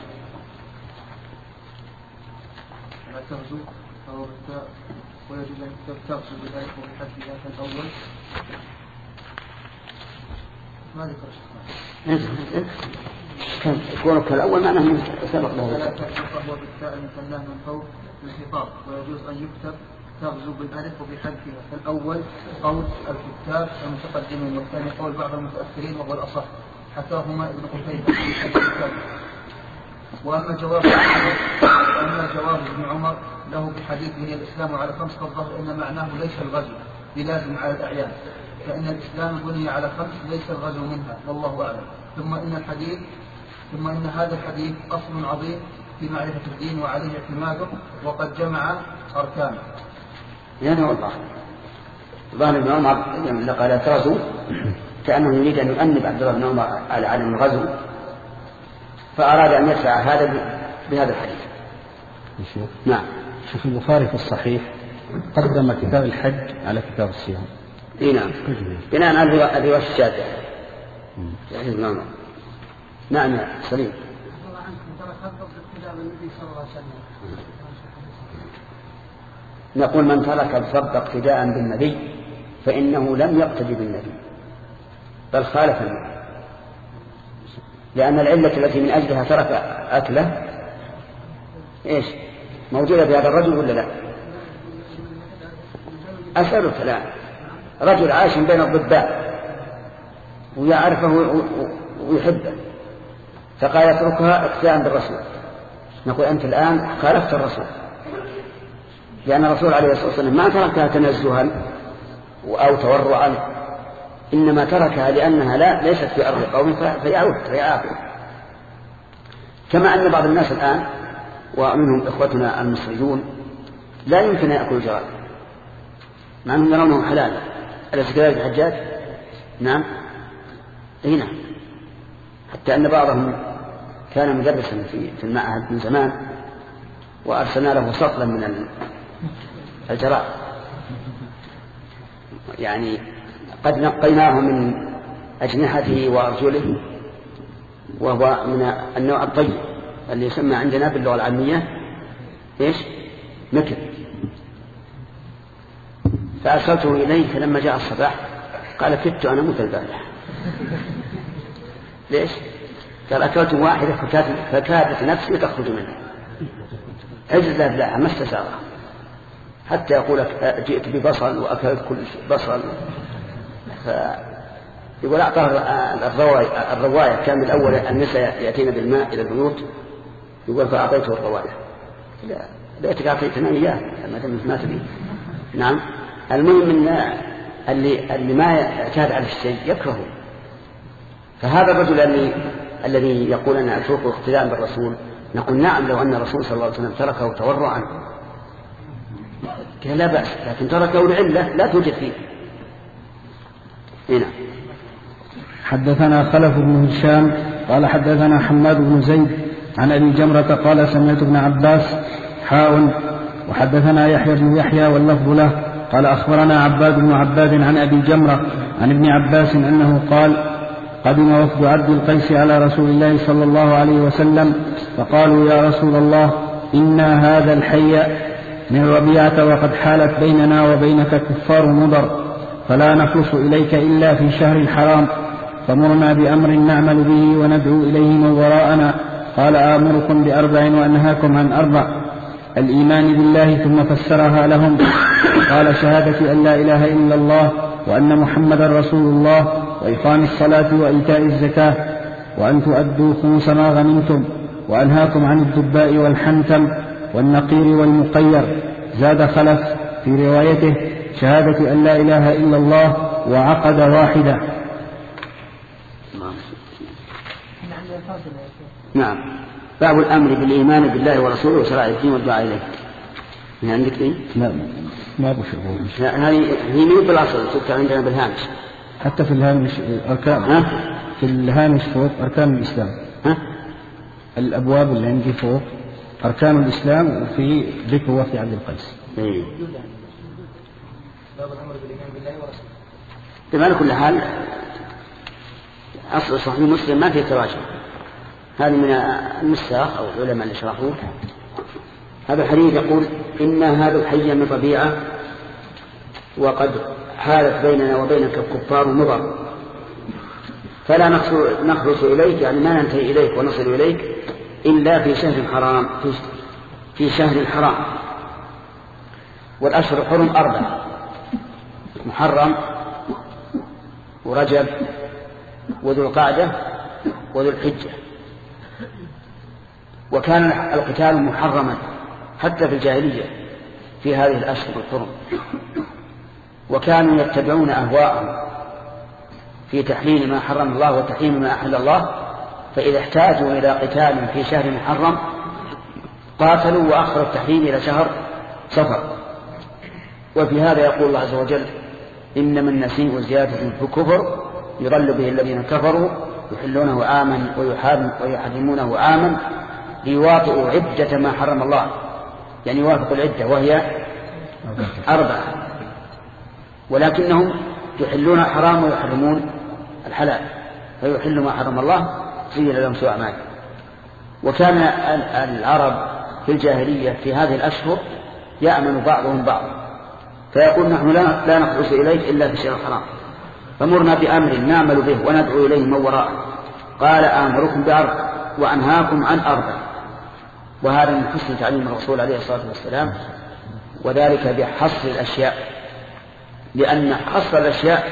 ويجب أن تغسل بذلك وبحسبها فالأول ما ذكر كان يكون كالأول معناه من سبق له. ولا تغسل بالتاء المثناه من فوق الخطاب، ويجوز أن يكتب تغزو بالألف وبحذفها. فالأول قول الكتاب المتقدمين، والثاني قول بعض المتأخرين وهو الأصح، حكاهما ابن قتيبة. وأما جواب وأما جواب ابن عمر له بحديث بني الإسلام على خمس فالظهر إن معناه ليس الغزو بلازم على الأعيان، فإن الإسلام بني على خمس ليس الغزو منها، والله أعلم. ثم إن الحديث ثم إن هذا الحديث أصل عظيم في معرفة الدين وعليه اعتماده، وقد جمع أركانه. يعني والله ظاهر ابن عمر لما قال تغزو كأنه يريد أن يؤنب عبد الله بن عمر على عدم الغزو، فأراد أن يدفع هذا بهذا الحديث. شوف. نعم. شوف البخاري في الصحيح قدم كتاب الحج على كتاب الصيام. اي نعم. بناء على الرواية الشاذة. نعم. نعم يا سليم. نقول من ترك الفرض اقتداء بالنبي فإنه لم يقتدي بالنبي بل خالف النبي، لأن العلة التي من أجلها ترك أكله إيش موجودة بهذا الرجل ولا لا؟ أسألك الآن رجل عايش بين الضباء ويعرفه ويحبه فقال اتركها اقتداء بالرسول، نقول أنت الآن خالفت الرسول، لأن الرسول عليه الصلاة والسلام ما تركها تنزها أو تورعا، إنما تركها لأنها لا ليست في أرض قوم فيعود فيعاقب. كما أن بعض الناس الآن ومنهم إخوتنا المصريون لا يمكن أن يأكلوا الجراد مع أنهم يرونه حلالا. أليس كذلك الحجاج؟ نعم. أي نعم. حتى أن بعضهم كان مدرسا في المعهد من زمان وأرسلنا له سطلا من الجراد، يعني قد نقيناه من أجنحته وأرجله، وهو من النوع الطيب اللي يسمى عندنا باللغة العامية إيش؟ مكر. فأرسلته إليه فلما جاء الصباح قال كدت أنا موت البارحة. ليش؟ قال أكلت واحدة فكادت نفسي تخرج منها، عجز لها ما استساغها، حتى يقول جئت ببصل وأكلت كل بصل. يقول أعطاه الرواية, الرواية كان الأول النساء يأتين بالماء إلى البيوت، يقول فأعطيته الرواية. لا ليتك أعطيتنا إياه ما تمت ما تبي. نعم. المهم أن اللي, اللي ما اعتاد على الشيء يكرهه. فهذا الرجل اللي الذي يقول أنا أتركه اقتداء بالرسول، نقول نعم لو أن الرسول صلى الله عليه وسلم تركه تورعا لا بأس، لكن تركه لعلة لا توجد فيه. هنا حدثنا خلف بن هشام قال حدثنا حماد بن زيد عن أبي جمرة قال سمعت ابن عباس حاء وحدثنا يحيى بن يحيى واللفظ له قال أخبرنا عباد بن عباد عن أبي جمرة عن ابن عباس أنه قال قدم وفد عبد القيس على رسول الله صلى الله عليه وسلم فقالوا يا رسول الله إنا هذا الحي من ربيعة وقد حالت بيننا وبينك كفار مضر فلا نخلص إليك إلا في شهر الحرام، فمرنا بأمر نعمل به وندعو إليه من وراءنا. قال آمركم بأربع وأنهاكم عن أربع: الإيمان بالله، ثم فسرها لهم قال شهادة أن لا إله إلا الله وأن محمدا رسول الله وإقام الصلاة وإيتاء الزكاة وأن تؤدوا خمس ما غنمتم، وأنهاكم عن الدباء والحنتم والنقير والمقير. زاد خلف في روايته شهادة أن لا إله إلا الله وعقد واحدة. نعم. باب الأمر بالإيمان بالله ورسوله وشرائع الدين والدعاء إليه. من عندك إيه؟ لا ما أبو شيء. هذه هي من بالأصل تكتب عندنا بالهامش. حتى في الهامش أركان. ها؟ في الهامش فوق أركان الإسلام. ها؟ الأبواب اللي عندي فوق أركان الإسلام وفي ذكر وفي عبد القيس. إيه. باب الأمر بالإيمان بالله ورسوله. بما كل حال أصل صحيح مسلم ما فيه تراجم. هذه من النساخ أو العلماء اللي شرحوه. هذا الحديث يقول إن هذا الحي من طبيعة وقد حالت بيننا وبينك الكفار مضر فلا نخلص إليك يعني ما ننتهي إليك ونصل إليك إلا في شهر حرام في شهر حرام. والأشهر الحرم أربعة: محرم ورجب وذو القعدة وذو الحجة. وكان القتال محرما حتى في الجاهلية في هذه الأشهر الحرم، وكانوا يتبعون أهواءهم في تحليل ما حرم الله وتحريم ما أحل الله، فإذا احتاجوا إلى قتال في شهر محرم قاتلوا وأخروا التحريم إلى شهر صفر. وفي هذا يقول الله عز وجل: إنما النسيء زيادة في الكفر يضل به الذين كفروا يحلونه عاما ويحرمونه عاما ليواطئوا عدة ما حرم الله، يعني يوافق العدة وهي أربعة، ولكنهم يحلون الحرام ويحرمون الحلال، فيحل ما حرم الله زين لهم سوء أعمالهم. وكان العرب في الجاهلية في هذه الأشهر يأمن بعضهم بعض، فيقول: نحن لا نخلص إليك إلا في الشهر الحرام، فمرنا بأمر نعمل به وندعو إليه من وراءه. قال: آمركم بأربع وأنهاكم عن أربع. وهذا من حسن تعليم الرسول عليه الصلاة والسلام، وذلك بحصر الأشياء، لأن حصر الأشياء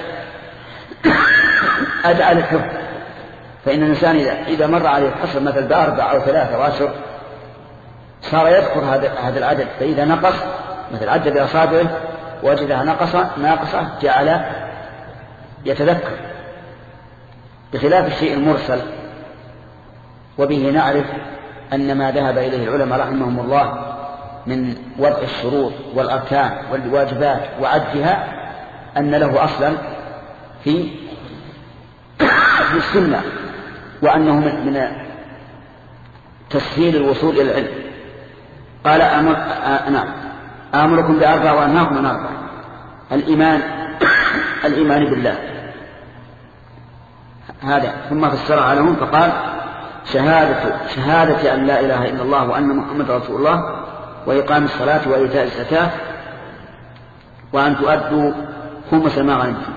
أدعى للحفظ. فإن الإنسان إذا مر عليه الحصر مثل بأربع أو ثلاثة وعشر صار يذكر هذا العدد، فإذا نقص مثل عد بأصابعه وجدها ناقصة ناقصة جعل يتذكر، بخلاف الشيء المرسل. وبه نعرف أن ما ذهب إليه العلماء رحمهم الله من وضع الشروط والأركان والواجبات وعدها أن له أصلا في في السنة، وأنه من تسهيل الوصول إلى العلم. قال: أمر نعم آمركم بأربع وأنهاكم عن أربع. الإيمان الإيمان بالله هذا، ثم فسرها لهم فقال: شهادة شهادة أن لا إله إلا الله وأن محمد رسول الله وإقام الصلاة وإيتاء الزكاة وأن تؤدوا خمس ما غنمتم.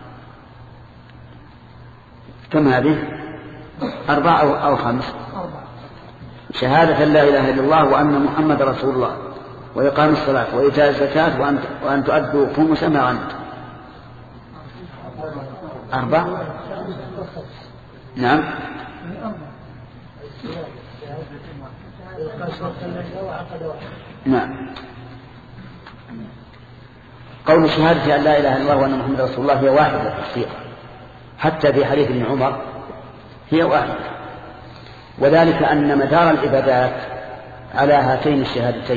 كم هذه؟ أربعة أو, أو خمس؟ شهادة أن لا إله إلا الله وأن محمد رسول الله وإقام الصلاة وإيتاء الزكاة وأن, وأن تؤدوا خمس ما غنمتم. أربعة؟ نعم. نعم. قول شهادة أن لا إله إلا الله وأن محمد رسول الله هي واحدة الحقيقة، حتى في حديث ابن عمر هي واحدة، وذلك أن مدار العبادات على هاتين الشهادتين.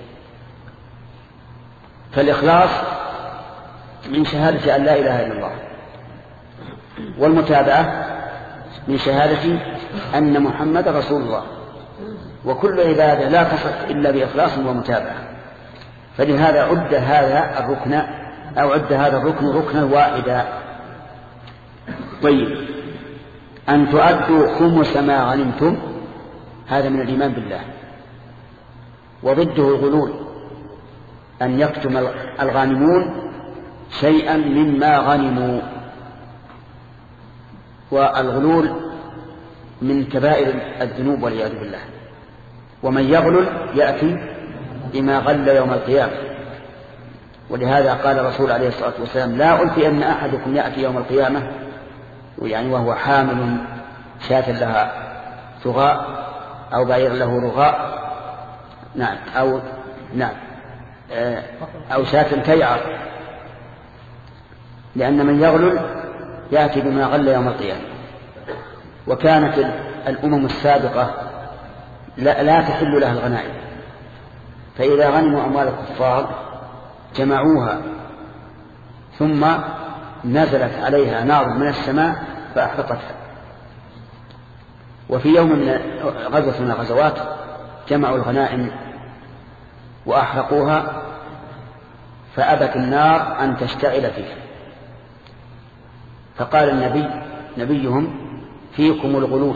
فالإخلاص من شهادة أن لا إله إلا الله، والمتابعة من شهادة أن محمد رسول الله. وكل عبادة لا تصح إلا بإخلاص ومتابعة، فلهذا عد هذا الركن أو عد هذا الركن ركنا واحدا. طيب، أن تؤدوا خمس ما غنمتم هذا من الإيمان بالله، وضده الغلول، أن يكتم الغانمون شيئا مما غنموا. والغلول من كبائر الذنوب والعياذ بالله، ومن يغلل يأتي بما غل يوم القيامة. ولهذا قال الرسول عليه الصلاة والسلام: لا ألفي أن أحدكم يأتي يوم القيامة يعني وهو حامل شاة لها ثغاء أو بعير له رغاء، نعم، أو نعم أو شاة تيعر، لأن من يغلل يأتي بما غل يوم القيامة. وكانت الأمم السابقة لا, لا تحل لها الغنائم. فإذا غنموا أموال الكفار جمعوها ثم نزلت عليها نار من السماء فأحرقتها. وفي يوم من غزوة من الغزوات جمعوا الغنائم وأحرقوها فأبت النار أن تشتعل فيها. فقال النبي نبيهم فيكم الغلول،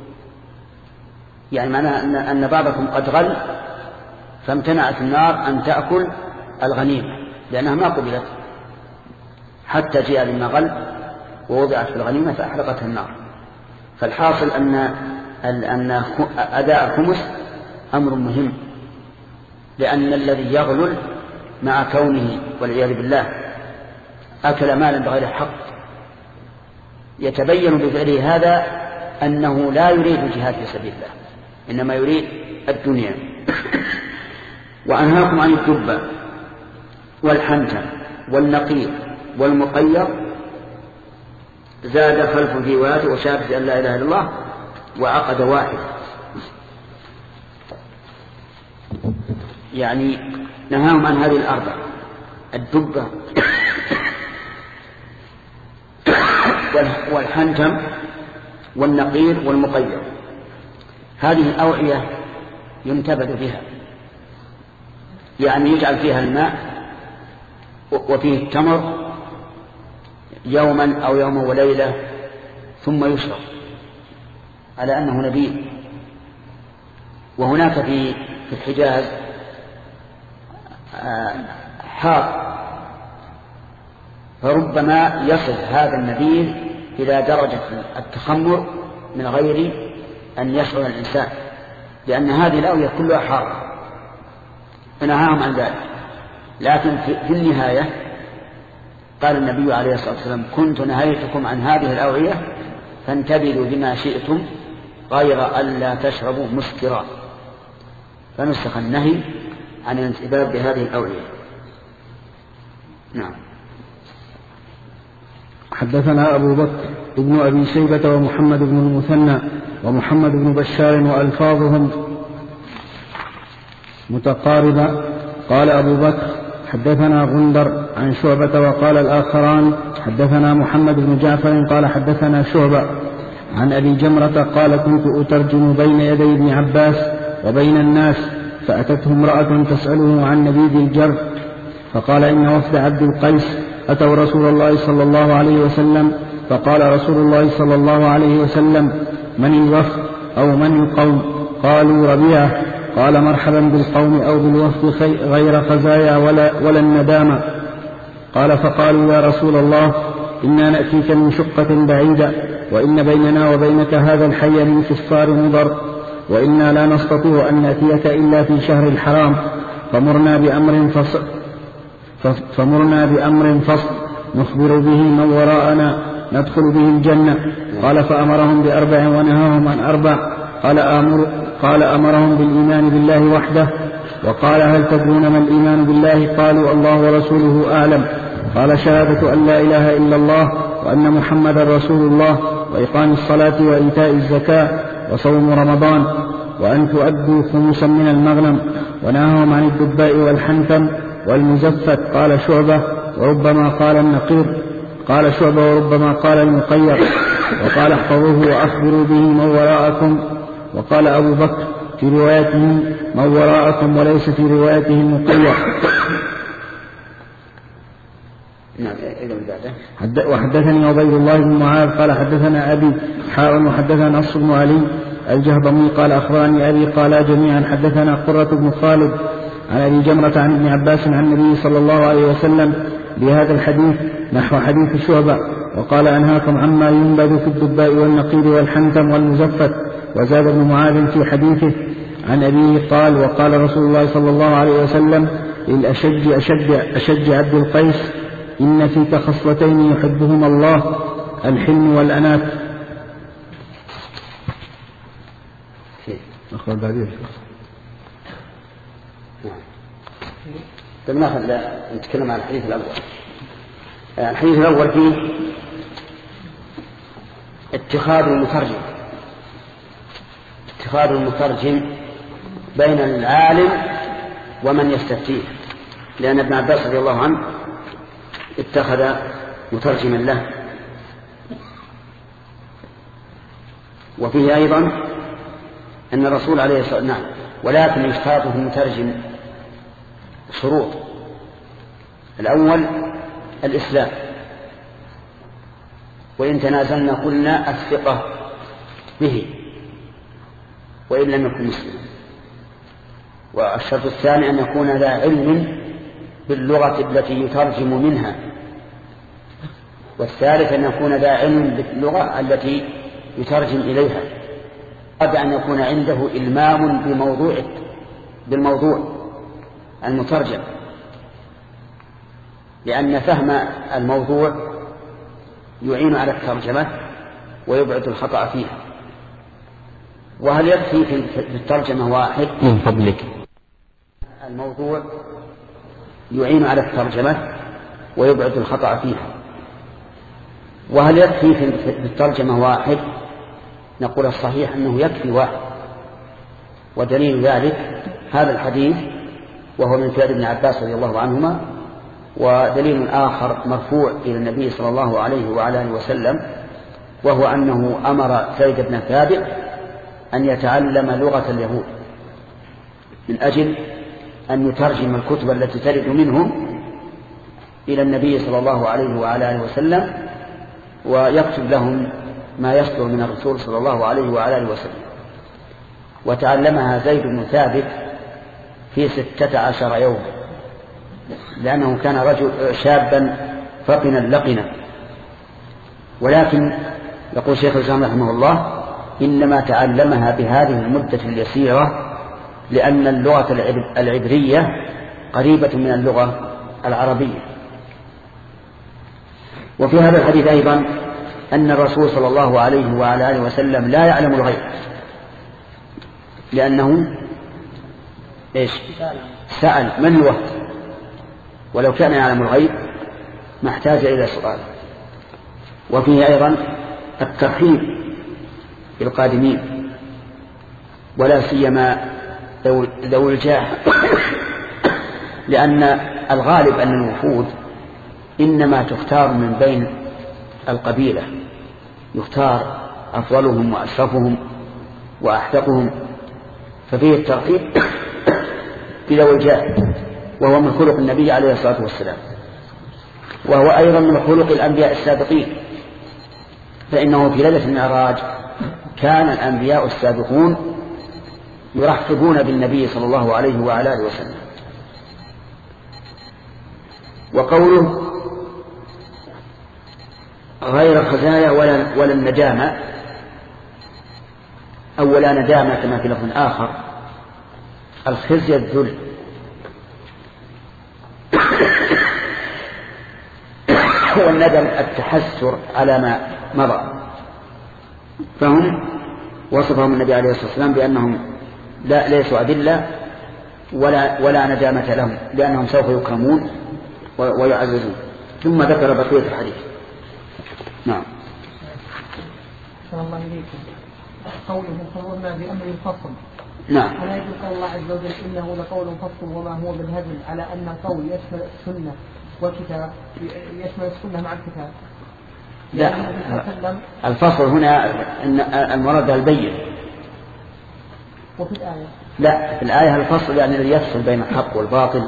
يعني معناه أن بعضكم قد غل فامتنعت النار أن تأكل الغنيمة لأنها ما قبلت حتى جاء لما غل ووضعت في الغنيمة فأحرقتها النار. فالحاصل أن أن أداء الخمس أمر مهم، لأن الذي يغلل مع كونه والعياذ بالله أكل مالا بغير حق يتبين بفعله هذا أنه لا يريد الجهاد في سبيل الله، إنما يريد الدنيا. وأنهاكم عن الدبة والحنتم والنقير والمقير. زاد خلف في واد وشهادة أن لا إله إلا الله وعقد واحد، يعني نهاهم عن هذه الأربع: الدبة والحنتم والنقير والمقير. هذه الأوعية ينتبذ بها، يعني يجعل فيها الماء وفيه التمر يوما أو يوما وليلة ثم يشرب على أنه نبيل. وهناك في في الحجاز حار، فربما يصل هذا النبيل إلى درجة التخمر من غير أن يشعر الإنسان، لأن هذه الأوعية كلها حارة فنهاهم عن ذلك. لكن في النهاية قال النبي عليه الصلاة والسلام: كنت نهيتكم عن هذه الأوعية فانتبذوا بما شئتم غير ألا تشربوا مسكرا. فنسخ النهي عن الانتباه بهذه الأوعية. نعم. حدثنا أبو بكر ابن أبي شيبة ومحمد بن المثنى ومحمد بن بشار وألفاظهم متقاربة. قال أبو بكر: حدثنا غندر عن شعبة. وقال الآخران: حدثنا محمد بن جعفر قال حدثنا شعبة عن أبي جمرة قال: كنت أترجم بين يدي ابن عباس وبين الناس، فأتته امرأة تسأله عن نبيذ الجرف، فقال: إن وفد عبد القيس أتوا رسول الله صلى الله عليه وسلم، فقال رسول الله صلى الله عليه وسلم: من الوفد أو من القوم؟ قالوا: ربيعة. قال: مرحبا بالقوم أو بالوفد غير خزايا ولا, ولا الندامة. قال: فقالوا: يا رسول الله، إنا نأتيك من شقة بعيدة، وإن بيننا وبينك هذا الحي من كفار مضر، وإنا لا نستطيع أن نأتيك إلا في شهر الحرام، فمرنا بأمر فصل فمرنا بأمر فصل نخبر به من وراءنا ندخل به الجنة. قال: فأمرهم بأربع ونهاهم عن أربع. قال أمر قال أمرهم بالإيمان بالله وحده. وقال: هل تدرون ما الإيمان بالله؟ قالوا: الله ورسوله أعلم. قال: شهادة أن لا إله إلا الله وأن محمدا رسول الله، وإقام الصلاة وإيتاء الزكاة وصوم رمضان، وأن تؤدوا خمسا من المغنم. ونهاهم عن الدباء والحنتم والمزفت. قال شعبة: وربما قال النقير. قال شعبة: وربما قال المقير. وقال: احفظوه وأخبروا به من وراءكم. وقال أبو بكر في روايته: من وراءكم، وليس في روايته المقير. وحدثني عبيد الله بن معاذ قال: حدثنا أبي حاء وحدثنا نصر بن علي الجهضمي قال: أخبرني أبي قالا جميعا. حدثنا قرة بن خالد عن أبي جمرة عن ابن عباس عن النبي صلى الله عليه وسلم بهذا الحديث نحو حديث شعبة. وقال: أنهاكم عما ينبذ في الدباء والنقير والحنتم والمزفت. وزاد ابن معاذ في حديثه عن أبيه قال: وقال رسول الله صلى الله عليه وسلم للأشج أشج, أشج عبد القيس: إن فيك خصلتين يحبهما الله، الحلم والأنات. أخبر بعدين. طيب ناخذ نتكلم عن الحديث الأول. الحديث الأول فيه اتخاذ المترجم اتخاذ المترجم بين العالم ومن يستفتيه، لأن ابن عباس رضي الله عنه اتخذ مترجما له. وفيه أيضا أن الرسول عليه الصلاة والسلام نعم ولكن يشترط في المترجم شروط. الأول الإسلام، وإن تنازلنا قلنا الثقة به وإن لم يكن مسلما. والشرط الثاني أن يكون ذا علم باللغة التي يترجم منها. والثالث أن يكون ذا علم باللغة التي يترجم إليها. هذا أن يكون عنده إلمام بموضوع بالموضوع المترجم، لأن فهم الموضوع يعين على الترجمة ويبعد الخطأ فيها. وهل يكفي في الترجمة واحد؟ من فضلك. الموضوع يعين على الترجمة ويبعد الخطأ فيها. وهل يكفي في الترجمة واحد؟ نقول الصحيح أنه يكفي واحد، ودليل ذلك هذا الحديث وهو من فعل ابن عباس رضي الله عنهما. ودليل آخر مرفوع إلى النبي صلى الله عليه وعلى آله وسلم، وهو أنه أمر زيد بن ثابت أن يتعلم لغة اليهود من أجل أن يترجم الكتب التي ترد منهم إلى النبي صلى الله عليه وعلى آله وسلم، ويكتب لهم ما يصدر من الرسول صلى الله عليه وعلى آله وسلم. وتعلمها زيد بن ثابت في ستة عشر يوم، لأنه كان رجل شابا فطنا لقنا. ولكن يقول شيخ الإسلام رحمه الله إنما تعلمها بهذه المدة اليسيرة لأن اللغة العبرية قريبة من اللغة العربية. وفي هذا الحديث أيضا أن الرسول صلى الله عليه وعلى آله وسلم لا يعلم الغيب، لأنه إيش؟ سأل من هو، ولو كان يعلم الغيب ما احتاج إلى سؤال. وفيه أيضا الترحيب بالقادمين، ولا سيما ذوي الجاه، لأن الغالب أن الوفود إنما تختار من بين القبيلة، يختار أفضلهم وأشرفهم وأحدقهم، ففيه الترحيب بذوي الجاه، وهو من خلق النبي عليه الصلاة والسلام، وهو أيضا من خلق الأنبياء السابقين. فإنه في ليلة المعراج كان الأنبياء السابقون يرحبون بالنبي صلى الله عليه وعلى آله وسلم. وقوله غير خزايا ولا, ولا الندامة أو ولا ندامة كما في لفظ آخر. الخزي الذل، والندم التحسر على ما مضى. فهم وصفهم النبي عليه الصلاة والسلام بأنهم لا ليسوا أذلة ولا, ولا ندامة لهم، لأنهم سوف يكرمون ويعززون. ثم ذكر بقية الحديث. نعم. صلى الله عليكم. قوله صورنا بأمر الفصل. نعم. ألا يجب قول الله عز وجل إنه لقول فصل وما هو بالهزل، على أن قول يشمل السنة والكتاب، يشمل السنة مع الكتاب. لا، الفصل هنا المراد البين. وفي الآية لا، في الآية الفصل يعني الذي يفصل بين الحق والباطل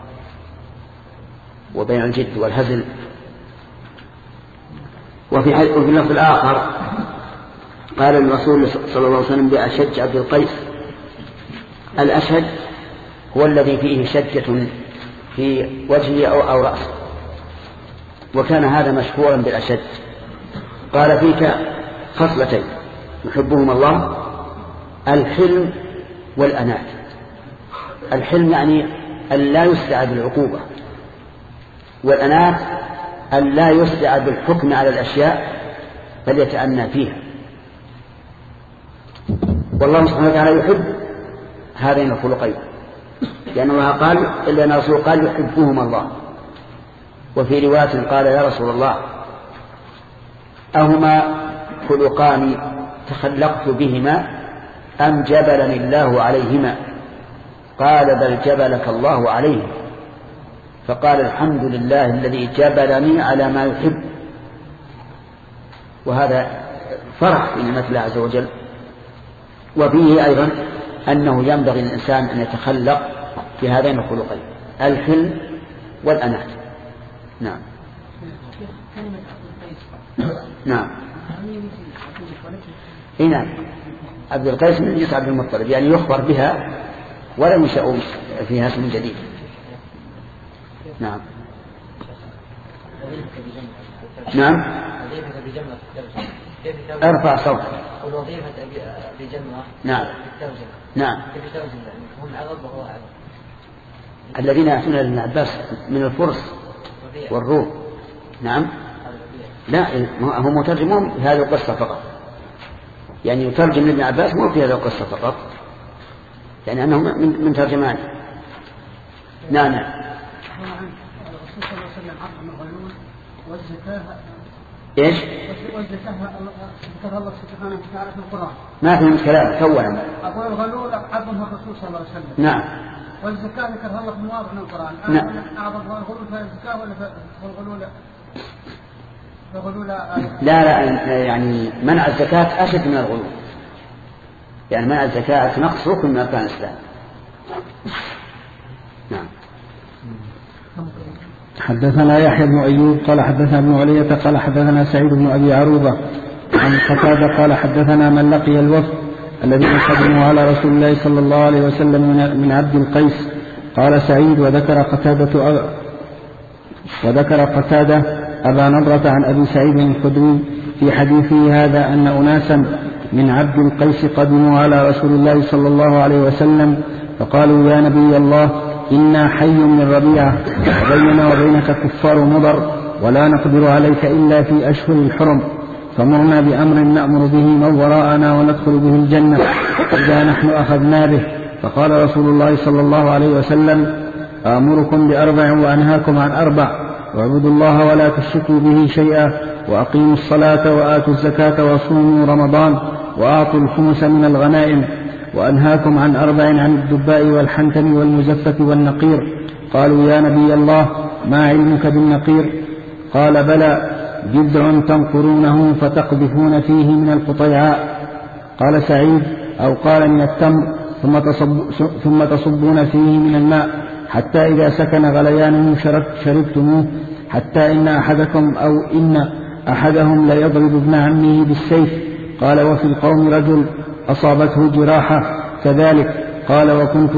وبين الجد والهزل. وفي اللفظ الآخر قال الرسول صلى الله عليه وسلم بأشج عبد القيس. الأشج هو الذي فيه شجة في وجهه أو, أو رأسه، وكان هذا مشهورا بالأشج. قال فيك خصلتين يحبهما الله: الحلم والأنات. الحلم يعني أن لا يسرع بالعقوبة، والأنات أن لا يسرع بالحكم على الأشياء بل يتأنى فيها. والله سبحانه وتعالى يحب هذين الخلقين، لأن الله قال إلا أن الرسول قال يحبهما الله. وفي رواية قال يا رسول الله أهما خلقان تخلقت بهما أم جبلني الله عليهما؟ قال بل جبلك الله عليه، فقال الحمد لله الذي جبلني على ما يحب. وهذا فرح في نعمة الله عز وجل. وفيه أيضا أنه ينبغي للإنسان أن يتخلق في هذين الخلقين، الحلم والأنات. نعم. نعم. إيه نعم. عبد القيس من جنس عبد المطلب، يعني يخبر بها ولا ينشأ فيها اسم جديد. نعم. نعم. ارفع صوتك. الوظيفة بجمع. نعم. نعم. هم عرب وهو عرب. الذين يأتون لابن عباس من الفرس والروم. نعم. لا، هو مترجمون في هذه القصة فقط، يعني يترجم لابن عباس مو في هذه القصة فقط، يعني أنه من, من ترجمان. نعم. نعم. الرسول صلى الله عليه وسلم عظم الغلول والزكاة. إيش؟ والزكاة ذكرها الله سبحانه وتعالى في القرآن. ما في كلام كونا. أقول الغلول عظمها الرسول صلى الله عليه وسلم. نعم. والزكاة ذكرها الله في مواضع من القرآن. نعم. أعظم الغلول في الزكاة ولا في الغلول؟ لا لا، يعني منع الزكاة أشد من الغلول، يعني منع الزكاة نقص ركن من أركان الإسلام. نعم. حدثنا يحيى بن أيوب قال حدثنا ابن علية قال حدثنا سعيد بن أبي عروبة عن قتادة قال حدثنا من لقي الوفد الذين قدموا على رسول الله صلى الله عليه وسلم من عبد القيس. قال سعيد وذكر قتادة وذكر قتادة أبا نضرة عن أبي سعيد الخدري في حديثه هذا أن أناسا من عبد القيس قدموا على رسول الله صلى الله عليه وسلم فقالوا يا نبي الله إنا حي من ربيعة وبيننا وبينك كفار مضر ولا نقدر عليك إلا في أشهر الحرم، فمرنا بأمر نأمر به من وراءنا وندخل به الجنة إذا نحن أخذنا به. فقال رسول الله صلى الله عليه وسلم آمركم بأربع وأنهاكم عن أربع، واعبدوا الله ولا تشركوا به شيئا، وأقيموا الصلاة وآتوا الزكاة وصوموا رمضان وأعطوا الخمس من الغنائم، وأنهاكم عن أربع عن الدباء والحنتم والمزفة والنقير. قالوا يا نبي الله ما علمك بالنقير؟ قال بلى جذع تنقرونه فتقذفون فيه من القطيعاء. قال سعيد أو قال من التمر ثم, تصب ثم تصبون فيه من الماء حتى إذا سكن غليانه شربتموه، حتى إن أحدكم أو إن أحدهم ليضرب ابن عمه بالسيف. قال وفي القوم رجل أصابته جراحة كذلك. قال وكنت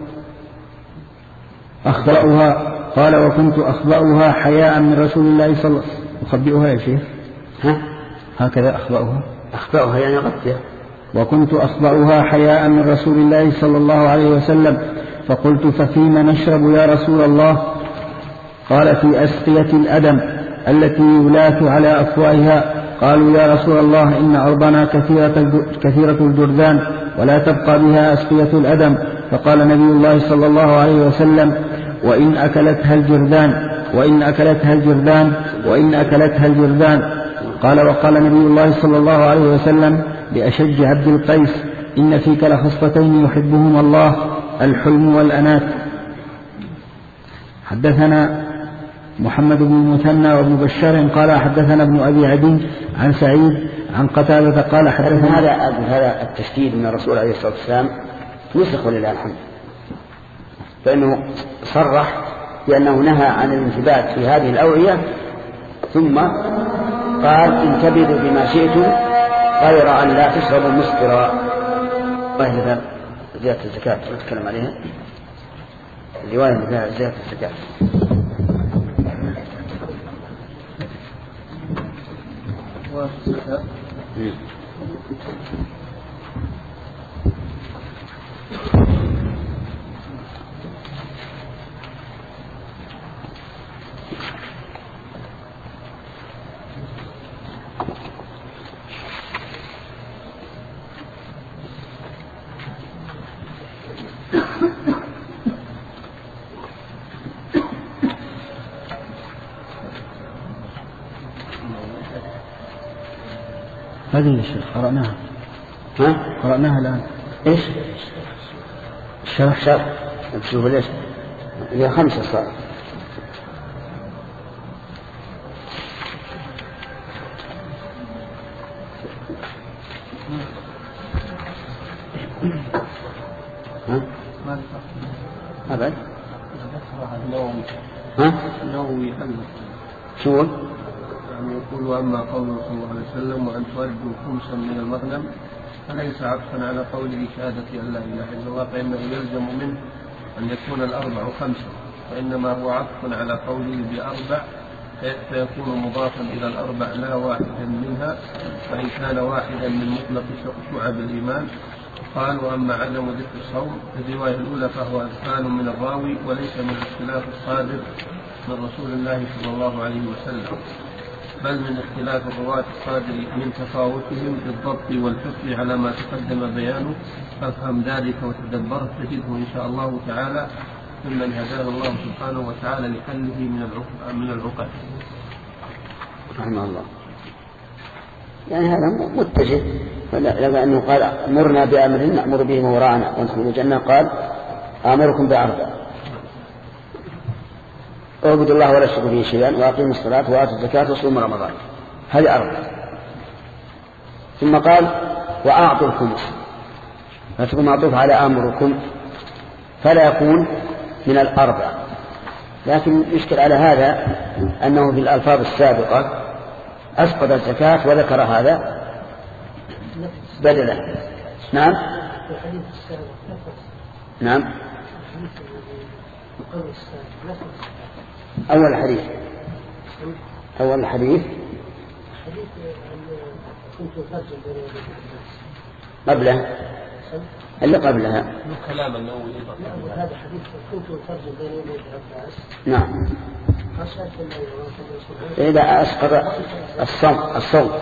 أخبأها قال وكنت أخبأها حياء من رسول الله صلى الله عليه وسلم. أخبئها يا شيخ؟ ها؟ هكذا أخبأها أخبأها يعني غطية. وكنت أخبأها حياء من رسول الله صلى الله عليه وسلم. فقلت ففيما نشرب يا رسول الله؟ قال في أسقية الأدم التي يلات على أفواهها. قالوا يا رسول الله إن أرضنا كثيرة, كثيرة الجرذان ولا تبقى بها أسقية الأدم. فقال نبي الله صلى الله عليه وسلم وإن أكلتها الجرذان وإن أكلتها الجرذان وإن أكلتها الجرذان. قال وقال نبي الله صلى الله عليه وسلم لأشج عبد القيس إن فيك لخصلتين يحبهما الله الحلم والأنات. حدثنا محمد بن المثنى وابن بشار قال حدثنا ابن أبي عدي عن سعيد عن قتادة قال حدثنا. هذا هذا التشديد من الرسول عليه الصلاة والسلام نسخ ولله الحمد، فإنه صرح بأنه نهى عن الانتباه في هذه الأوعية، ثم قال انتبهوا بما شئتم غير أن لا تشربوا مسكرا. وهي زيادة الزكاة نتكلم عليها، الرواية اللي فيها زيادة الزكاة. هذه يا شيخ قرأناها. ها؟ قرأناها الآن. إيش؟ الشرح شرح تشوف ليش هي خمسة صار. ها؟ أبد. ها؟ النووي يحمل. شو؟ يعني يقول وأما قوله صلى الله عليه وسلم وأن تؤدوا خمسا من المغنم فليس عطفا على قوله شهادة أن لا إله إلا الله، فإنه يلزم منه أن يكون الأربع خمسة، وإنما هو عطف على قوله بأربع فيكون مضافا إلى الأربع لا واحدا منها، فإن كان واحدا من مطلق شعب الإيمان. قال وأما عدم ذكر الصوم في الرواية الأولى فهو أذهان من الراوي وليس من اختلاف الصادر من رسول الله صلى الله عليه وسلم، بل من اختلاف الرواة الصادر من تفاوتهم بالضبط والحفظ على ما تقدم بيانه. فافهم ذلك وتدبره تجده إن شاء الله تعالى ممن هداه الله سبحانه وتعالى لحله من العقد. رحمه الله. يعني هذا متجه، لأنه قال مرنا بأمر نأمر به وراءنا وندخل الجنة، قال آمركم بأربع: اعبدوا الله ولا تشركوا به شيئا وأقيموا الصلاة وآتوا الزكاة وصوموا رمضان. هذه أربع. ثم قال وأعطوا الخمس، فتكون معطوف على آمركم فلا يكون من الأربع. لكن يشكل على هذا أنه في الألفاظ السابقة أسقط الزكاة وذكر هذا بدلا. نعم نعم أول حديث أول حديث قبله اللي قبلها كلام النووي. هذا حديث كنت أترجم بين يدي عباس. نعم. إذا أسقط الصوم الصوم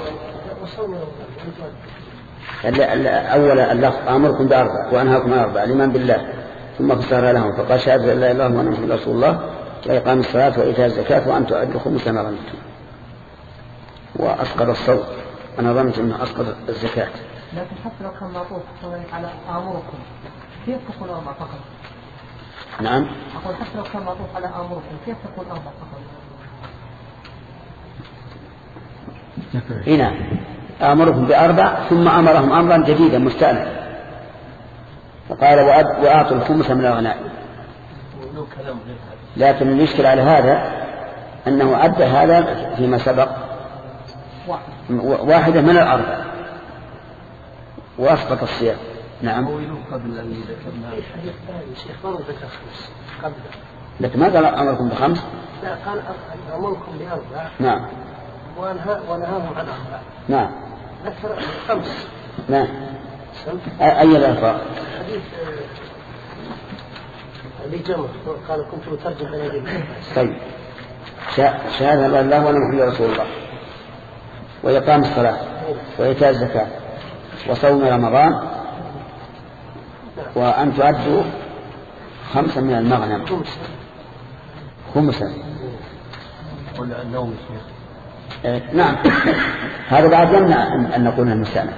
أول اللفظ أمركم بأربع وأنهاكم عن أربع: الإيمان بالله، ثم فسر لهم فقال شهادة لا إله إلا الله وأن محمدا رسول الله، وإقام الصلاة وإيتاء الزكاة وأن تؤدوا خمسا ما غنمتم. وأسقط الصوم، أنا ظننت أنه أسقط الزكاة. لكن حتى لو كان معطوف على آمركم كيف تكون أربع فقط؟ نعم. أقول حتى لو كان معطوف على آمركم كيف تكون أربع فقط؟ هنا آمركم بأربع ثم أمرهم أمرا جديدا مستأنفا، فقال وأعطوا الخمس من الغنائم. لكن المشكل على هذا أنه عد هذا فيما سبق واحدة من الأربع وأسقط الصيام. نعم. قبل أن ذكرنا حديث ثاني شيخ فرض ذكر خمس قبل، لكن ما قال أمركم بخمس. لا قال أمركم بأربع. نعم. ونهاهم عن أربع. نعم. ذكر خمس. نعم. أي الألفاظ؟ حديث اللي جمع قال كنت مترجم بين يدي. طيب. شهادة لا الله وأن محمدا رسول الله، وإقام الصلاة وإيتاء الزكاة وصوم رمضان وأن تؤدوا خمسا من المغنم. خمسا. قل النوم شيخ. إيه نعم. هذا بعد يمنع أن نقول المستأنف،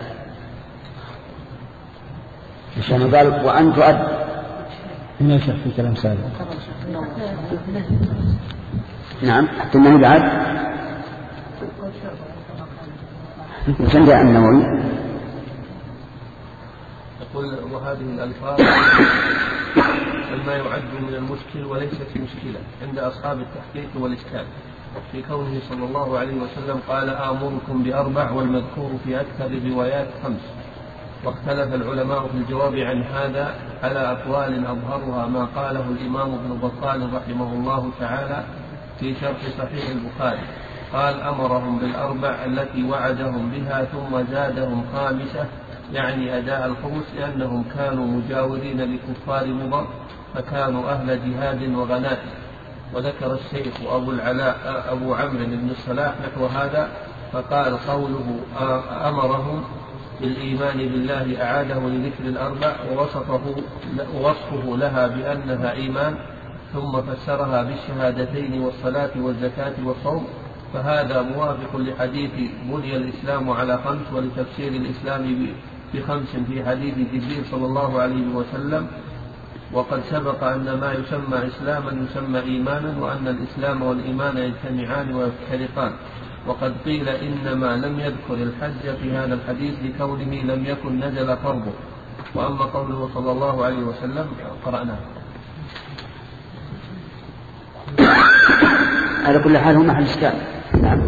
عشان قال وأن تؤدوا. هنا شيخ في كلام سابق. نعم. حتى النبي بعد وشن جاء النووي يقول وهذه الألفاظ ما يعد من المشكل وليست مشكلة عند أصحاب التحقيق والإشكال في كونه صلى الله عليه وسلم قال آمركم بأربع والمذكور في أكثر الروايات خمس. واختلف العلماء في الجواب عن هذا على أقوال أظهرها ما قاله الإمام ابن بطال رحمه الله تعالى في شرح صحيح البخاري، قال أمرهم بالأربع التي وعدهم بها ثم زادهم خامسة، يعني أداء الخمس، لأنهم كانوا مجاورين لكفار مضر فكانوا أهل جهاد وغنائم. وذكر الشيخ أبو العلاء أبو عمرو بن الصلاح نحو هذا، فقال قوله أمرهم بالإيمان بالله أعاده لذكر الأربع ووصفه, ووصفه لها بأنها إيمان، ثم فسرها بالشهادتين والصلاة والزكاة والصوم، فهذا موافق لحديث بني الإسلام على خمس، ولتفسير الإسلام بخمس في حديث جبريل صلى الله عليه وسلم وقد سبق أن ما يسمى إسلاما يسمى إيمانا، وأن الإسلام والإيمان يجتمعان ويفترقان. وقد قيل إنما لم يذكر الحج في هذا الحديث لكونه لم يكن نزل فرضه. وأما قوله صلى الله عليه وسلم قرأناه. على كل حال هو محل إشكال. نعم.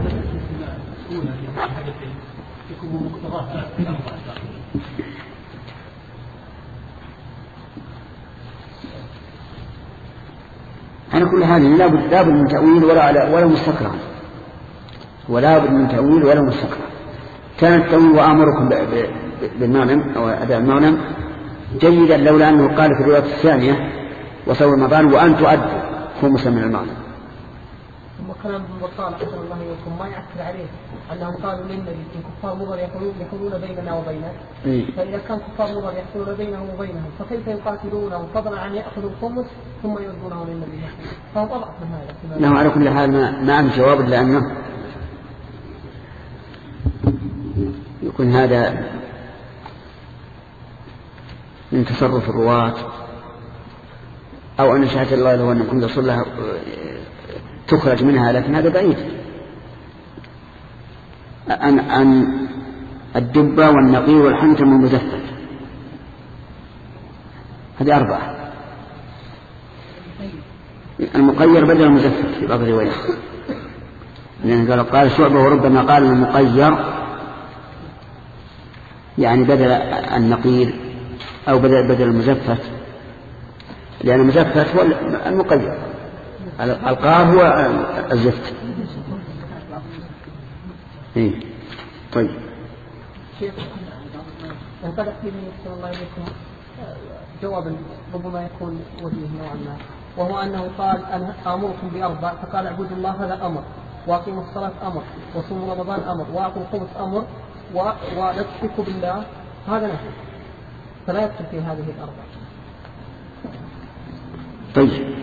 على كل حال لا بد لا بد من تأويل ولا ولا مستكره، ولا بد من تأويل ولا مستكره. كان التأويل وآمركم بالمغنم أو أداء المغنم جيدا، لولا أنه قال في الرواية الثانية وصوم رمضان وأن تؤدوا خمسا من المغنم. ثم كلام ابن بطال حسن الله إليكم ما يأكد عليه أنهم قالوا للنبي إن كفار مضر يحولون بيننا وبينك، فإذا كان كفار مضر يحولون بينهم وبينهم فكيف يقاتلونهم فضلا عن يأخذوا الخمس ثم يردونه للنبي؟ فهم أضعف من هذا. نعم. على كل حال ما ما عندي جواب إلا أنه يكون هذا من تصرف الرواة، أو أن شهادة الله لو أنكم تصل لها تخرج منها، لكن هذا بعيد. عن عن الدبة والنقي والحنتم والمزفت، هذه أربعة. المقير بدل المزفت في بعض الروايات، لأن قال قال شعبة وربما قال المقير يعني بدل النقير أو بدل بدل المزفت، لأن المزفت هو المقير، القار هو الزفت. إيه. طيب. انطلق به صلى الله عليه وسلم جوابا ربما يكون وجيه نوعا ما، وهو أنه قال أنا آمركم بأربع، فقال اعبدوا الله هذا أمر، وأقيموا الصلاة أمر، وصوموا رمضان أمر، وأعطوا الخمس أمر، ولا تشركوا بالله هذا نفسه، فلا يدخل في هذه الأربع. طيب.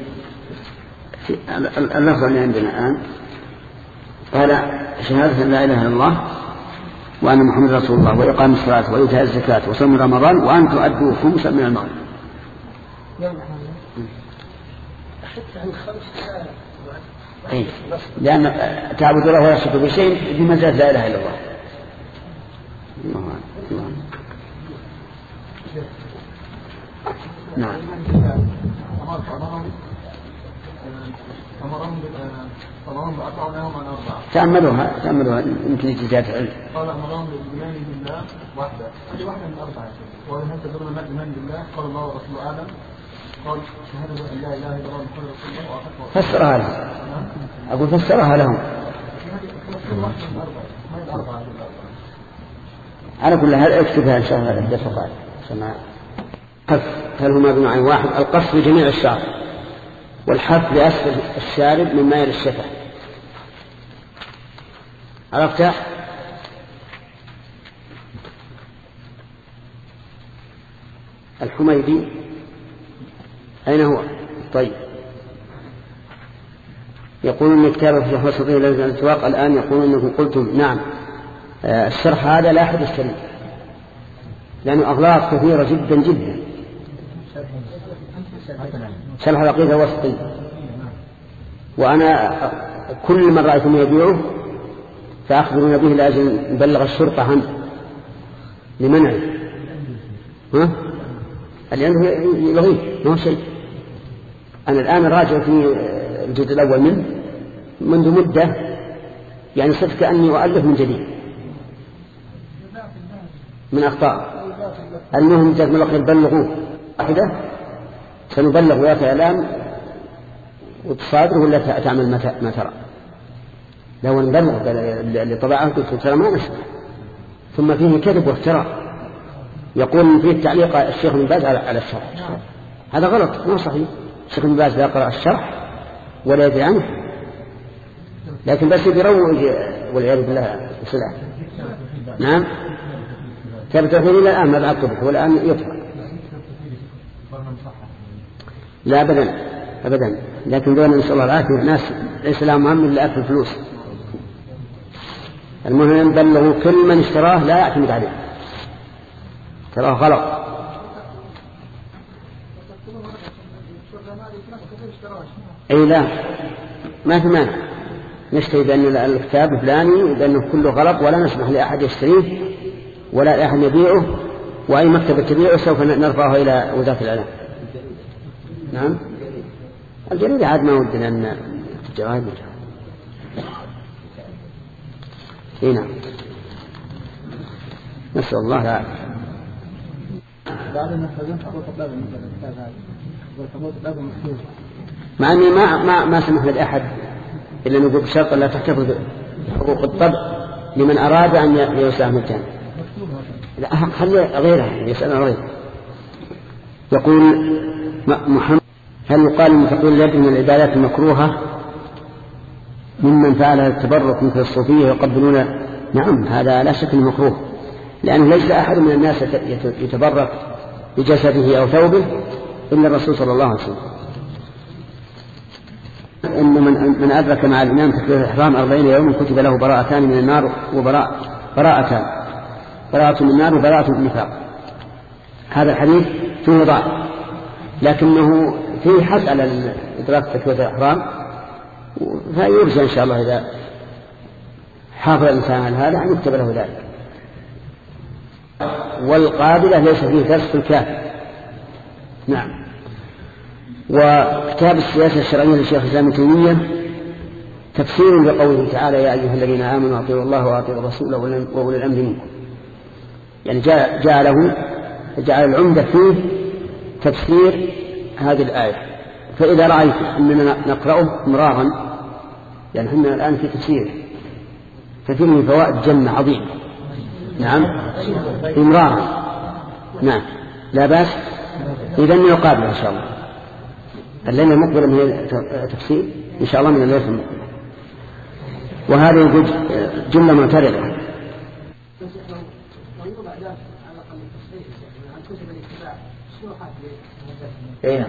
اللفظ اللي عندنا الآن قال شهادة لا إله إلا الله وأن محمد رسول الله وإقام الصلاة وإيتاء الزكاة وصوم رمضان وأن تؤدوا خمسا من المغرب. إيه. لأن تعبد الله ولا تشرك بشيء بمنزلة لا إله إلا الله. نعم. تأملوها تأملوها يمكن تزداد علم. قال أمرهم بالإيمان بالله وحده، هذه واحدة من الأربعة. وهل تدرون ما الإيمان بالله؟ قال الله ورسوله آدم، قال شهادة أن لا إله إلا الله محمد رسول الله وأحد. فسرها لهم. أقول فسرها لهم. على كل هل اكتبها إن شاء الله الدرس القادم. سمع. قف هل هما بنوعين واحد؟ القص بجميع الشعر، والحف لأسفل الشارب مما يلي الشفة. عرفت؟ الحميدي أين هو؟ طيب. يقول إن كتابه في شرح صحيح الأسواق الآن يقول إنكم قلتم نعم الشرح هذا لا أحد يشتريه لأنه أغلاط كثيرة جدا جدا. شرح العقيدة الوسطي، وأنا كل من رأيتم يبيعه فأخبرون به لأجل نبلغ الشرطة عنه لمنعه. ها؟ لأنه يلغيه ما هو شيء. أنا الآن راجع في الجزء الأول منه منذ مدة، يعني صرت كأني أؤلف من جديد من أخطاء. المهم جاءت ملقى بلغوه واحدة سنبلغ وياك إعلام وتصادر ولا تعمل ما ترى. لو نبلغ اللي طبعه قلت ترى ما نسمع، ثم فيه كذب وافتراء. يقول فيه التعليق الشيخ بن باز على الشرح، هذا غلط ما صحيح. الشيخ بن باز لا يقرأ الشرح ولا يدري عنه، لكن بس يروج والعياذ بالله السلام. نعم ثبت فيه إلى الآن ما بعقبه والآن يطلع. لا أبدا أبدا، لكن دون إن شاء الله العافية ناس ليس لهم هم إلا أكل الفلوس. المهم بلغوا كل من اشتراه لا يعتمد عليه، تراه غلط. أي لا ما في مانع نشتري بأن الكتاب الفلاني بأنه كله غلط ولا نسمح لأحد يشتريه ولا لأحد يبيعه وأي مكتبة تبيعه سوف نرفعه إلى وزارة الإعلام. نعم الجريدة عاد ما ودنا أن الجوائد هنا نسأل الله العافية. مع أني ما ما ما سمح لأحد إلا نقول بشرط لا تحتفظ بحقوق الطبع لمن أراد أن يساهم الجانب. لا خلي غيرها يسأل غيره. يقول محمد هل يقال أن تقول اليد من العبادات المكروهة ممن فعل التبرك مثل الصوفية يقبلون؟ نعم هذا لا شك مكروه لأنه ليس أحد من الناس يتبرك بجسده أو ثوبه إلا الرسول صلى الله عليه وسلم. إن من, من أدرك مع الإمام تكبيرة الإحرام أربعين يوما كتب له براءتان من النار وبراء براءتان براءة من النار وبراءة من النفاق. هذا الحديث فيه ضعف لكنه فيه حث على إدراك تكبيرة الإحرام فيرجى إن شاء الله إذا حافظ الإنسان على هذا أن يكتب له ذلك. والقابلة ليس فيه درس في الكافر. نعم. وكتاب السياسة الشرعية للشيخ الإسلام ابن تيمية تفسير لقوله تعالى يا أيها الذين آمنوا أطيعوا الله وأطيعوا الرسول وأولي الأمر منكم. يعني جعله جعل العمدة فيه تفسير هذه الآية. فإذا رأيت أننا نقرأه مرارا يعني احنا الآن في تفسير ففيه فوائد جنة عظيمة. نعم إمرارا. نعم لا بأس إذن يقابل إن شاء الله الليلة المقبلة من تفسير إن شاء الله من الليلة المقبلة. وهذه جملة معترضة. ايه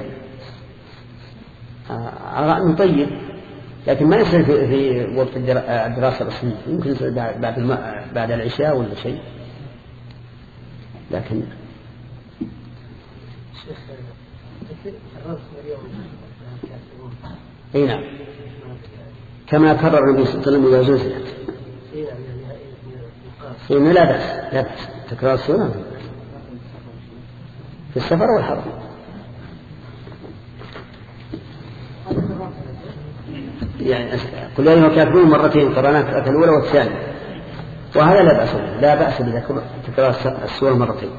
نعم طيب لكن ما يصير في, في وقت الدراسة الرسمية يمكن يصير بعد الم... بعد العشاء ولا شيء لكن اي نعم كما كرر النبي صلى الله عليه وسلم إذا زلزلت. إنه لا بأس لا بأس تكرار السنة في السفر والحرم. يعني قل يا أيها الكافرون مرتين قرأناها في الأولى والثانية وهذا لا بأس لا بأس بتكرار السورة مرتين.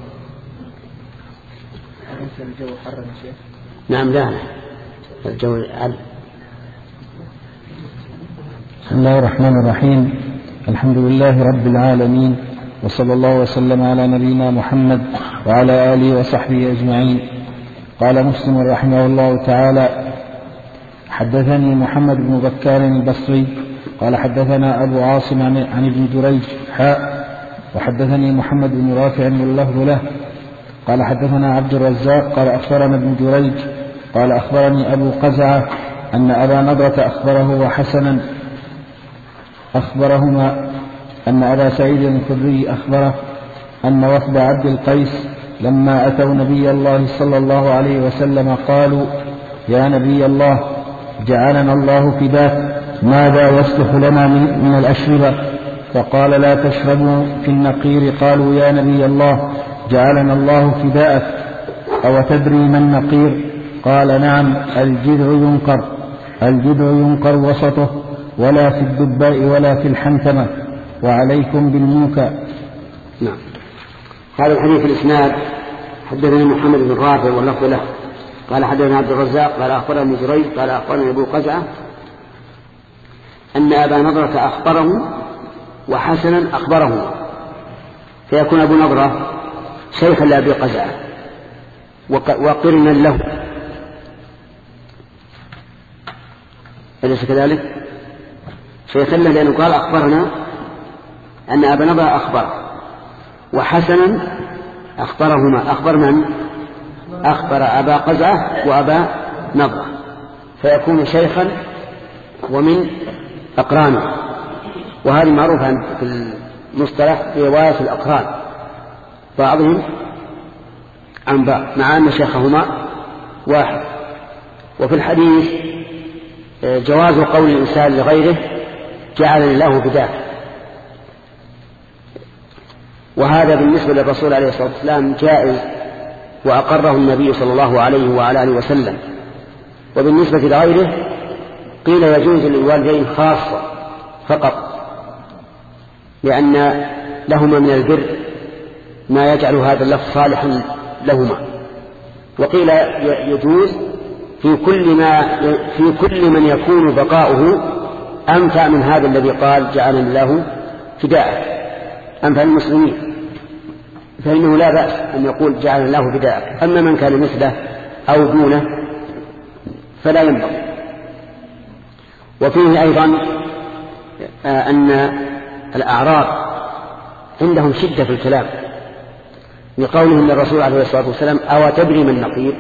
الجو حر يا شيخ. نعم لا الجو عل. بسم الله الرحمن الرحيم الحمد لله رب العالمين وصلى الله وسلم على نبينا محمد وعلى آله وصحبه أجمعين. قال مسلم رحمه الله تعالى حدثني محمد بن بكار البصري قال حدثنا أبو عاصم عن ابن جريج حاء وحدثني محمد بن رافع واللفظ له قال حدثنا عبد الرزاق قال أخبرنا ابن جريج قال أخبرني أبو قزعة أن أبا نضرة أخبره وحسنا أخبرهما أن أبا سعيد الخدري أخبره أن وفد عبد القيس لما أتوا نبي الله صلى الله عليه وسلم قالوا يا نبي الله جعلنا الله فداك ماذا يصلح لنا من, من الأشربة؟ فقال لا تشربوا في النقير. قالوا يا نبي الله جعلنا الله فداءك أو تدري ما النقير؟ قال نعم الجذع ينقر الجذع ينقر وسطه ولا في الدباء ولا في الحنتمة وعليكم بالموكى. نعم. هذا الحديث الإسناد حدثنا محمد بن رافع واللفظ له قال حدثنا عبد الرزاق قال أخبرنا ابن جريج قال أخبرنا أبو قزعة أن أبا نضرة أخبره وحسنا أخبره فيكون أبو نضرة شيخا لأبي قزعة وقرنا له أليس كذلك؟ شيخا له لأنه قال أخبرنا أن أبا نضرة أخبر وحسنا أخبرهما أخبر من؟ أخبر أبا قزعة وأبا نضرة فيكون شيخا ومن أقرانه. وهذه معروفة في المصطلح في رواية الأقران بعضهم عن بعض مع أن شيخهما واحد وفي الحديث جواز قول الإنسان لغيره جعل الله فداك، وهذا بالنسبة للرسول عليه الصلاة والسلام جائز وأقره النبي صلى الله عليه وعلى آله وسلم. وبالنسبة لغيره قيل يجوز للوالدين خاصة فقط، لأن لهما من البر ما يجعل هذا اللفظ صالحا لهما. وقيل يجوز في كل ما في كل من يكون بقاؤه أنفع من هذا الذي قال جعل الله فداء، أنفع المسلمين، فإنه لا بأس أن يقول جعل الله فداء. أما من كان مثله أو دونه فلا ينبغي. وفيه أيضا أن الأعراب عندهم شدة في الكلام، لقولهم للرسول عليه الصلاة والسلام أو تدري من نقير،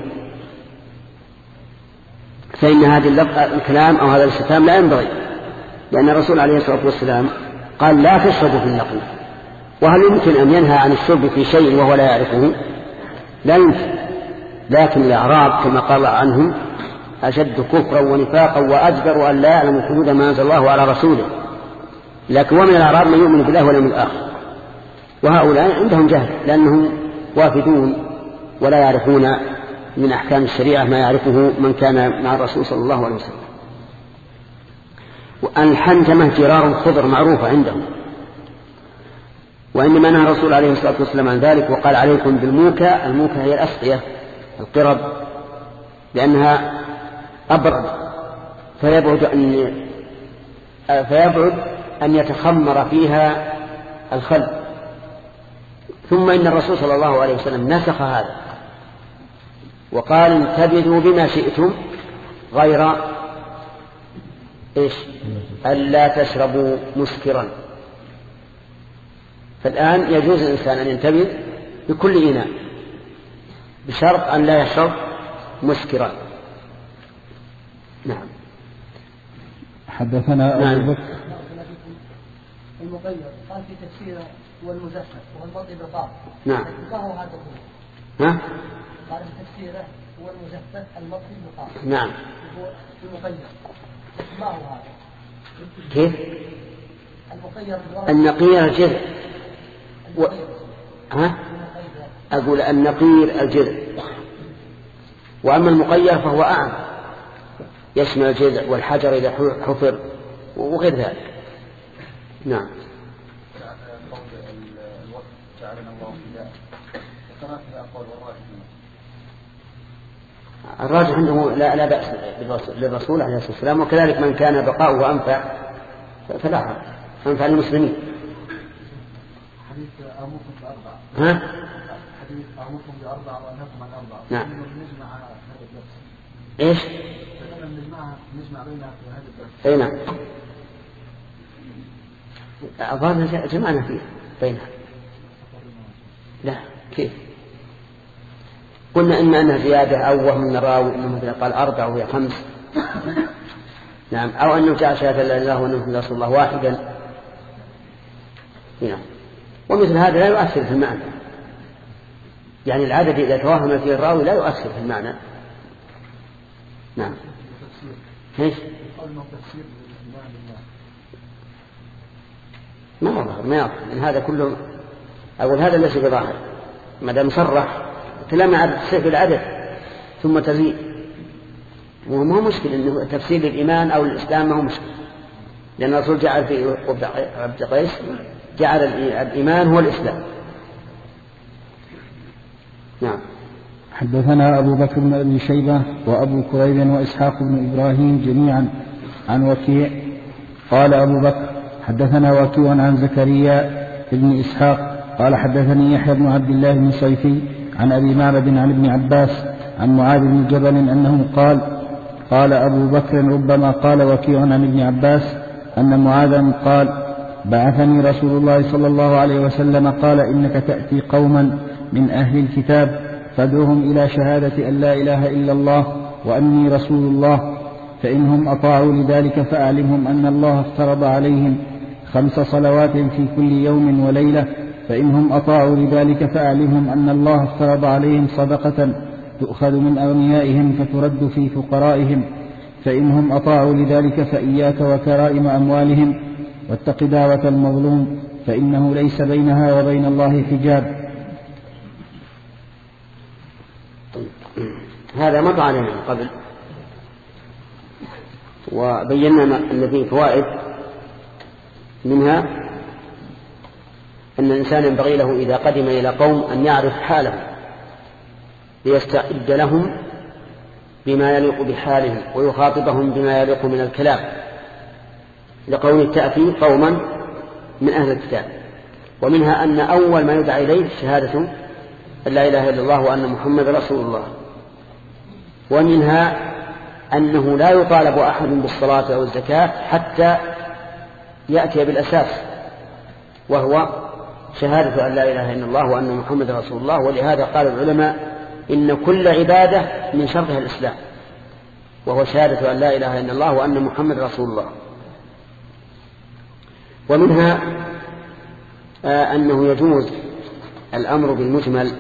فإن هذا الكلام أو هذا الاستفهام لا ينبغي، لأن الرسول عليه الصلاة والسلام قال لا تشربوا في النقير. وهل يمكن أن ينهى عن الشرب في شيء وهو لا يعرفه؟ لا يمكن. لكن الأعراب كما قال عنهم أشد كفرا ونفاقا وأجدر أن لا يعلم حدود ما أنزل الله على رسوله. لكن ومن الأعراب من يؤمن بالله واليوم الآخر، وهؤلاء عندهم جهل لأنهم وافدون ولا يعرفون من أحكام الشريعة ما يعرفه من كان مع الرسول صلى الله عليه وسلم. والحنجمة جرار خضر معروفة عندهم، وإنما نهى الرسول عليه الصلاة والسلام عن ذلك وقال عليكم بالموكى. الموكى هي الأسقية القرب، لأنها أبرد فيبعد أن فيبعد أن يتخمر فيها الخل. ثم إن الرسول صلى الله عليه وسلم نسخ هذا وقال انتبذوا بما شئتم غير إيش؟ ألا تشربوا مسكرا. فالآن يجوز الإنسان أن ينتبذ بكل إناء بشرط أن لا يشرب مسكرا. نعم. حدثنا أبو نعم. بكر المغير قال في تفسيره هو المزفت والمضي بطاق. نعم. ما هو هذا ها؟ قال في تفسيره هو المزفت المضي بطاق. نعم. هو المغير ما هو هذا؟ كيف؟ المغير النقير الجذع و... ها؟ أقول النقير الجذع، وأما المقير فهو أعم يشمل الجذع والحجر إذا حفر وغير ذلك. نعم. الراجح عنده لا, لا بأس للرسول عليه الصلاة والسلام، وكذلك من كان بقاؤه أنفع فلا حرج، أنفع للمسلمين. حديث أمركم بأربعة. ها؟ حديث أمركم بأربعة وأنهاكم عن أربعة. نعم. نجمع هذا الدرس. إيش؟ نجمع نجمع بينها في هذا الدرس. أي نعم. أظهرنا جمعنا فيه بينها. لا كيف؟ قلنا إن أنها زيادة أو وهم من الراوي إنه مثلا قال أربعة وهي خمس. نعم. أو أنه جاء شهادة لا إله إلا الله وأنه رسول الله واحدا. نعم. ومثل هذا لا يؤثر في المعنى، يعني العدد إذا توهم فيه الراوي لا يؤثر في المعنى. نعم. ايش؟ ما هو ظاهر، ما يظهر من هذا كله. أقول هذا ليس بظاهر ما دام صرح كلام عدد تصير بالعدد ثم تزيد، وما هو مشكل إنه تفسير للإيمان أو الإسلام ما هو مشكل، لأن الرسول جعل في عبد قيس جعل الإيمان هو الإسلام. نعم. حدثنا أبو بكر بن أبي شيبة وأبو كريب وإسحاق بن إبراهيم جميعا عن وكيع قال أبو بكر حدثنا وكيع عن زكريا بن إسحاق قال حدثني يحيى بن عبد الله بن صيفي عن أبي معبد عن ابن عباس عن معاذ بن جبل أنه قال قال أبو بكر ربما قال وكيع عن ابن عباس أن معاذا قال بعثني رسول الله صلى الله عليه وسلم قال إنك تأتي قوما من أهل الكتاب فادعوهم إلى شهادة أن لا إله إلا الله وأني رسول الله، فإنهم أطاعوا لذلك فأعلمهم أن الله افترض عليهم خمس صلوات في كل يوم وليلة، فإنهم أطاعوا لذلك فأعلمهم أن الله افترض عليهم صدقة تؤخذ من أغنيائهم فترد في فقرائهم، فإنهم أطاعوا لذلك فإياك وكرائم أموالهم، واتق دعوة المظلوم فإنه ليس بينها وبين الله حجاب. هذا مر علينا من قبل، وبينا أن فيه فوائد، منها أن الإنسان ينبغي له إذا قدم إلى قوم أن يعرف حالهم ليستعد لهم بما يليق بحالهم ويخاطبهم بما يليق من الكلام، لقول تأتي قوما من أهل الكتاب. ومنها أن أول ما يدعى إليه شهادة أن لا إله إلا الله وأن محمد رسول الله. ومنها أنه لا يطالب أحد بالصلاة أو الزكاة حتى يأتي بالأساس، وهو شهادة أن لا إله إلا الله وأن محمد رسول الله. ولهذا قال العلماء إن كل عبادة من شرطها الإسلام، وهو شهادة أن لا إله إلا الله وأن محمد رسول الله. ومنها آه أنه يجوز الأمر بالمجمل،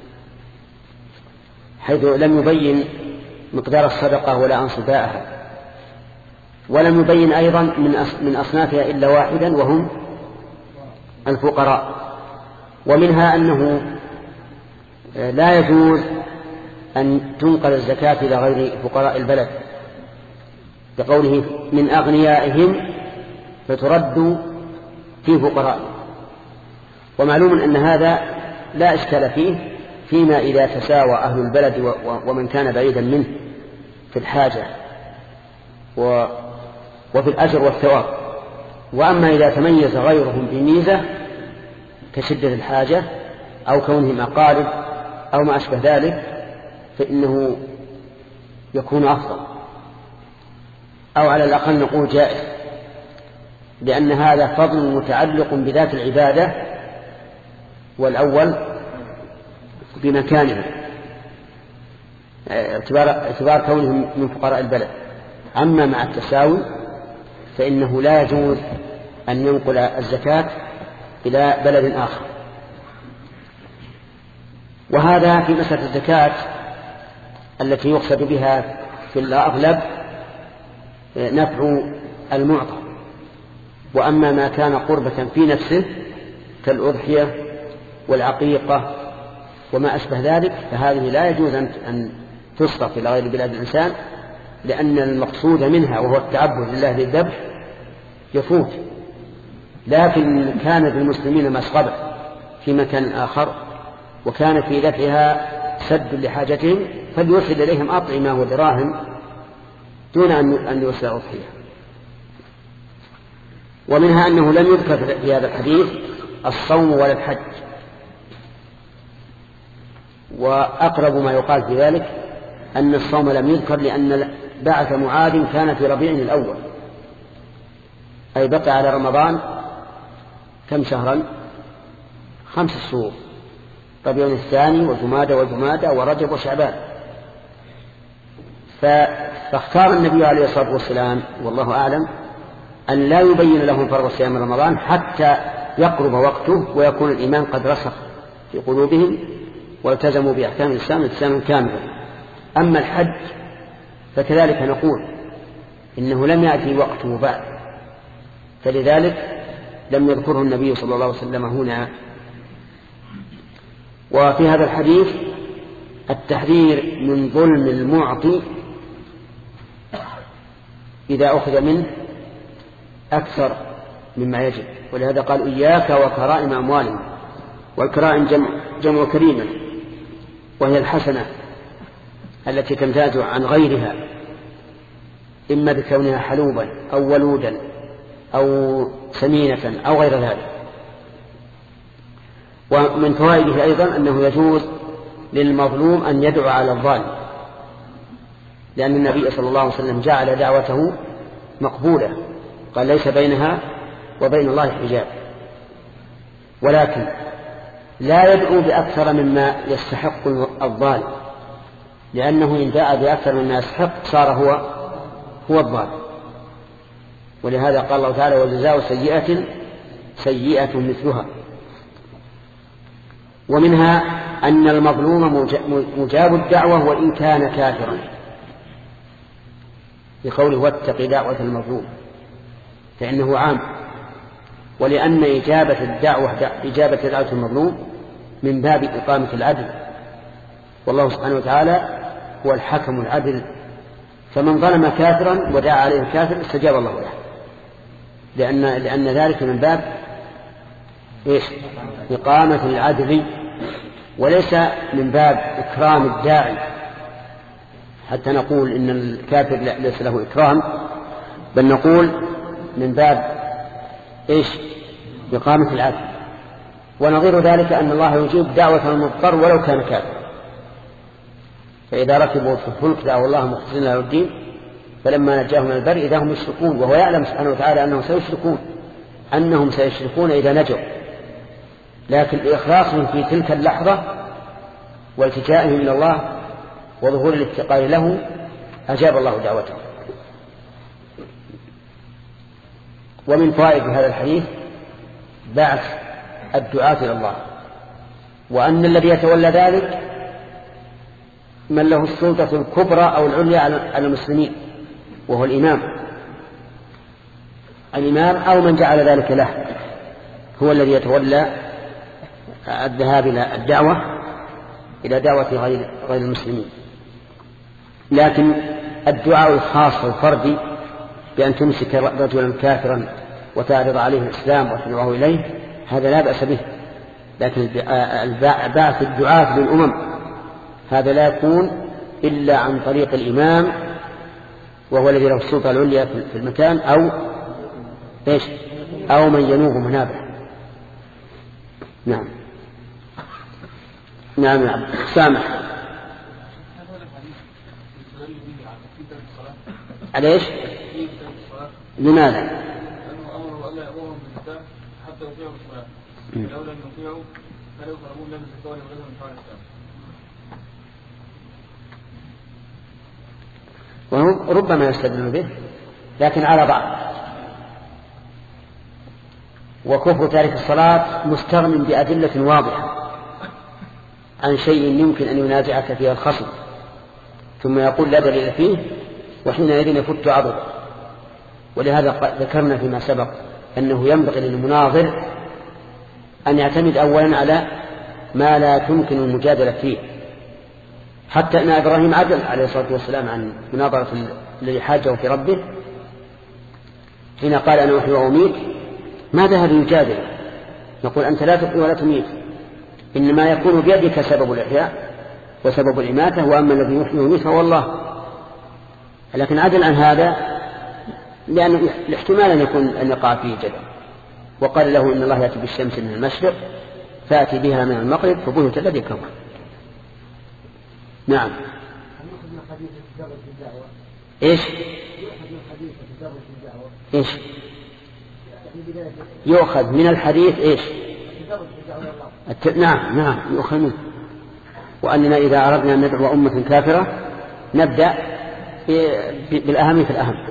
حيث لم يبين مقدار الصدقة ولا أنصباءها، ولم يبين أيضا من أصنافها إلا واحدا وهم الفقراء. ومنها أنه لا يجوز أن تنقل الزكاة إلى غير فقراء البلد، بقوله من أغنيائهم فترد في فقراء. ومعلوم أن هذا لا إشكال فيه فيما إذا تساوى أهل البلد ومن كان بعيدا منه في الحاجة وفي الأجر والثواب. وأما إذا تميز غيرهم بميزة كشدة الحاجة أو كونهم أقارب أو ما أشبه ذلك فإنه يكون أفضل، أو على الأقل نقول جائز، لأن هذا فضل متعلق بذات العبادة، والأول بمكانها اعتبار, اعتبار كونهم من فقراء البلد. أما مع التساوي فإنه لا يجوز أن ينقل الزكاة إلى بلد آخر. وهذا في مسألة الزكاة التي يقصد بها في الأغلب نفع المعطى. وأما ما كان قربة في نفسه كالأضحية والعقيقة وما أشبه ذلك فهذه لا يجوز أن تصرف إلى غير بلاد الإنسان، لأن المقصود منها وهو التعبد لله بالذبح يفوت. لكن كان بالمسلمين مسغبة في مكان آخر وكان في دفعها سد لحاجتهم فليرسل إليهم أطعمة ودراهم دون أن يرسل أضحية. ومنها أنه لم يذكر في هذا الحديث الصوم ولا الحج، وأقرب ما يقال في ذلك أن الصوم لم يذكر لأن بعث معاذ كان في ربيع الأول، أي بقى على رمضان كم شهرا؟ خمس شهور، ربيع الثاني وجمادى وجمادى ورجب وشعبان. فاختار النبي عليه الصلاة والسلام والله أعلم أن لا يبين لهم فرض صيام رمضان حتى يقرب وقته ويكون الإيمان قد رسخ في قلوبهم والتزموا بأحكام الإسلام التزاما كاملا. أما الحج فكذلك نقول إنه لم يأتي وقته بعد، فلذلك لم يذكره النبي صلى الله عليه وسلم هنا. وفي هذا الحديث التحذير من ظلم المعطي إذا أخذ منه أكثر مما يجب، ولهذا قال إياك وكرائم أموالهم. والكرائم جمع, جمع كريمة، وهي الحسنة التي تمتاز عن غيرها إما بكونها حلوبا أو ولودا أو سمينة أو غير ذلك. ومن فوائده أيضا أنه يجوز للمظلوم أن يدعو على الظالم، لأن النبي صلى الله عليه وسلم جعل دعوته مقبولة، قال ليس بينها وبين الله حجاب. ولكن لا يدعو بأكثر مما يستحق الظالم، لأنه إن دعا بأكثر مما يستحق صار هو هو الظالم. ولهذا قال الله تعالى وجزاء سيئة سيئة مثلها. ومنها أن المظلوم مجاب الدعوة وإن كان كافرا، بقوله واتق دعوة المظلوم، فإنه عام، ولأن إجابة الدعوة إجابة دعوة المظلوم من باب إقامة العدل، والله سبحانه وتعالى هو الحكم العدل، فمن ظلم كافرا ودعا عليه الكافر استجاب الله له، لأن, لأن ذلك من باب إيش؟ إقامة العدل، وليس من باب إكرام الداعي حتى نقول إن الكافر ليس له إكرام، بل نقول من باب إيش؟ إقامة العدل. ونظير ذلك أن الله يجيب دعوة المضطر ولو كان كافر، فإذا ركبوا في الفلك دعوا الله مخلصين له الدين فلما نجاهم من البر إذا هم يشركون، وهو يعلم سبحانه وتعالى أنهم سيشركون أنهم سيشركون إذا نجوا، لكن إخلاصهم في تلك اللحظة والتجائهم إلى الله وظهور الاتقاء له أجاب الله دعوته. ومن فوائد هذا الحديث بعث الدعاة إلى الله، وأن الذي يتولى ذلك من له السلطة الكبرى أو العليا على المسلمين، وهو الإمام الإمام أو من جعل ذلك له، هو الذي يتولى الذهاب إلى الدعوة إلى دعوة غير غير المسلمين. لكن الدعاء الخاص والفردي بأن تمسك رجلا كافرا وتعرض عليه الإسلام وتدعوه إليه هذا لا بأس به، لكن بعث الدعاة للأمم هذا لا يكون إلا عن طريق الإمام، وهو الذي له السلطة العليا في المكان، أو إيش؟ أو من ينوب منابه. نعم نعم نعم سامح. على إيش؟ لماذا؟ لأنه أمره ألا يأمرهم بالزكاة حتى يطيعوا الصلاة، لو لم يطيعوا فلا يقربون لهم الزكاة ولا يغيرهم من فعل الإسلام. وربما يستدل به لكن على بعض. وكفر تارك الصلاة مستغن بأدلة واضحة عن شيء يمكن أن ينازعك فيه الخصم ثم يقول لا دليل فيه، وحينئذ يفت عضد. ولهذا ذكرنا فيما سبق أنه ينبغي للمناظر أن يعتمد أولا على ما لا تمكن المجادلة فيه، حتى أن إبراهيم عدل عليه الصلاة والسلام عن مناظرة الذي حاجه في ربه حين قال أنا أحيي وأميت، ما ذهب يجادل، نقول أنت لا تحيي ولا تميت، إنما يكون بيدك سبب الإحياء وسبب الإماتة، وأما الذي يحيي ويميت فهو الله. لكن عدل عن هذا لأن الاحتمال أن يكون أن يقع فيه جدل، وقال له إن الله يأتي بالشمس من المشرق فأتي بها من المغرب فبهت الذي كفر. نعم. إيش؟ إيش؟ يؤخذ من الحديث إيش؟ الت... نعم نعم يؤخذ منه، وأننا إذا أردنا أن ندعو أمة كافرة نبدأ بالأهم في الأهم.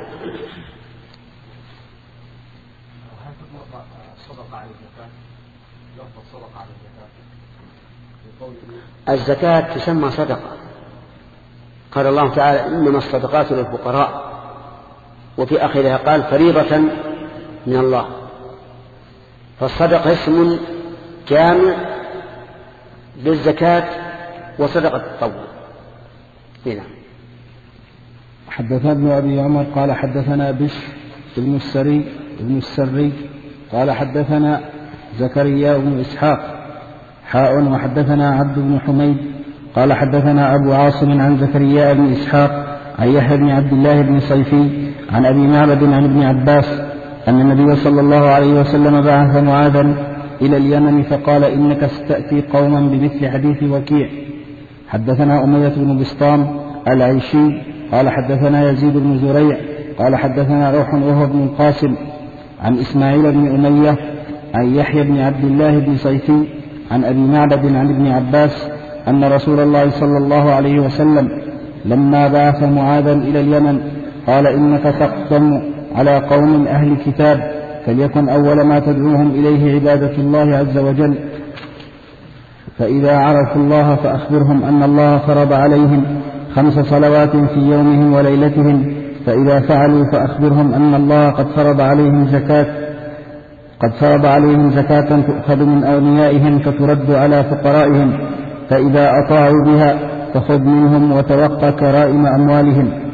الزكاة تسمى صدقة، قال الله تعالى إنما الصدقات للفقراء، وفي آخرها قال فريضة من الله، فالصدقة اسم جامع للزكاة وصدقة التطوع. هنا حدثنا ابن أبي عمر قال حدثنا بشر بن السري بن السري قال حدثنا زكريا بن إسحاق حاء وحدثنا عبد بن حميد قال حدثنا أبو عاصم عن زكريا بن إسحاق عن يحيى بن عبد الله بن صيفي عن أبي معبد عن ابن عباس أن النبي صلى الله عليه وسلم بعث معاذا إلى اليمن فقال إنك ستأتي قوما بمثل حديث وكيع. حدثنا أمية بن بسطام العيشي قال حدثنا يزيد بن زريع قال حدثنا روح وهو بن القاسم عن إسماعيل بن أمية عن يحيى بن عبد الله بن صيفي عن أبي معبد عن ابن عباس أن رسول الله صلى الله عليه وسلم لما بعث معاذا إلى اليمن قال إنك تقدم على قوم أهل كتاب فليكن أول ما تدعوهم إليه عبادة الله عز وجل. فإذا عرفوا الله فأخبرهم أن الله فرض عليهم خمس صلوات في يومهم وليلتهم، فإذا فعلوا فأخبرهم أن الله قد فرض عليهم زكاة قد فرض عليهم زكاة تؤخذ من أغنيائهم فترد على فقرائهم، فإذا أطاعوا بها فخذ منهم وتوقى كرائم أموالهم.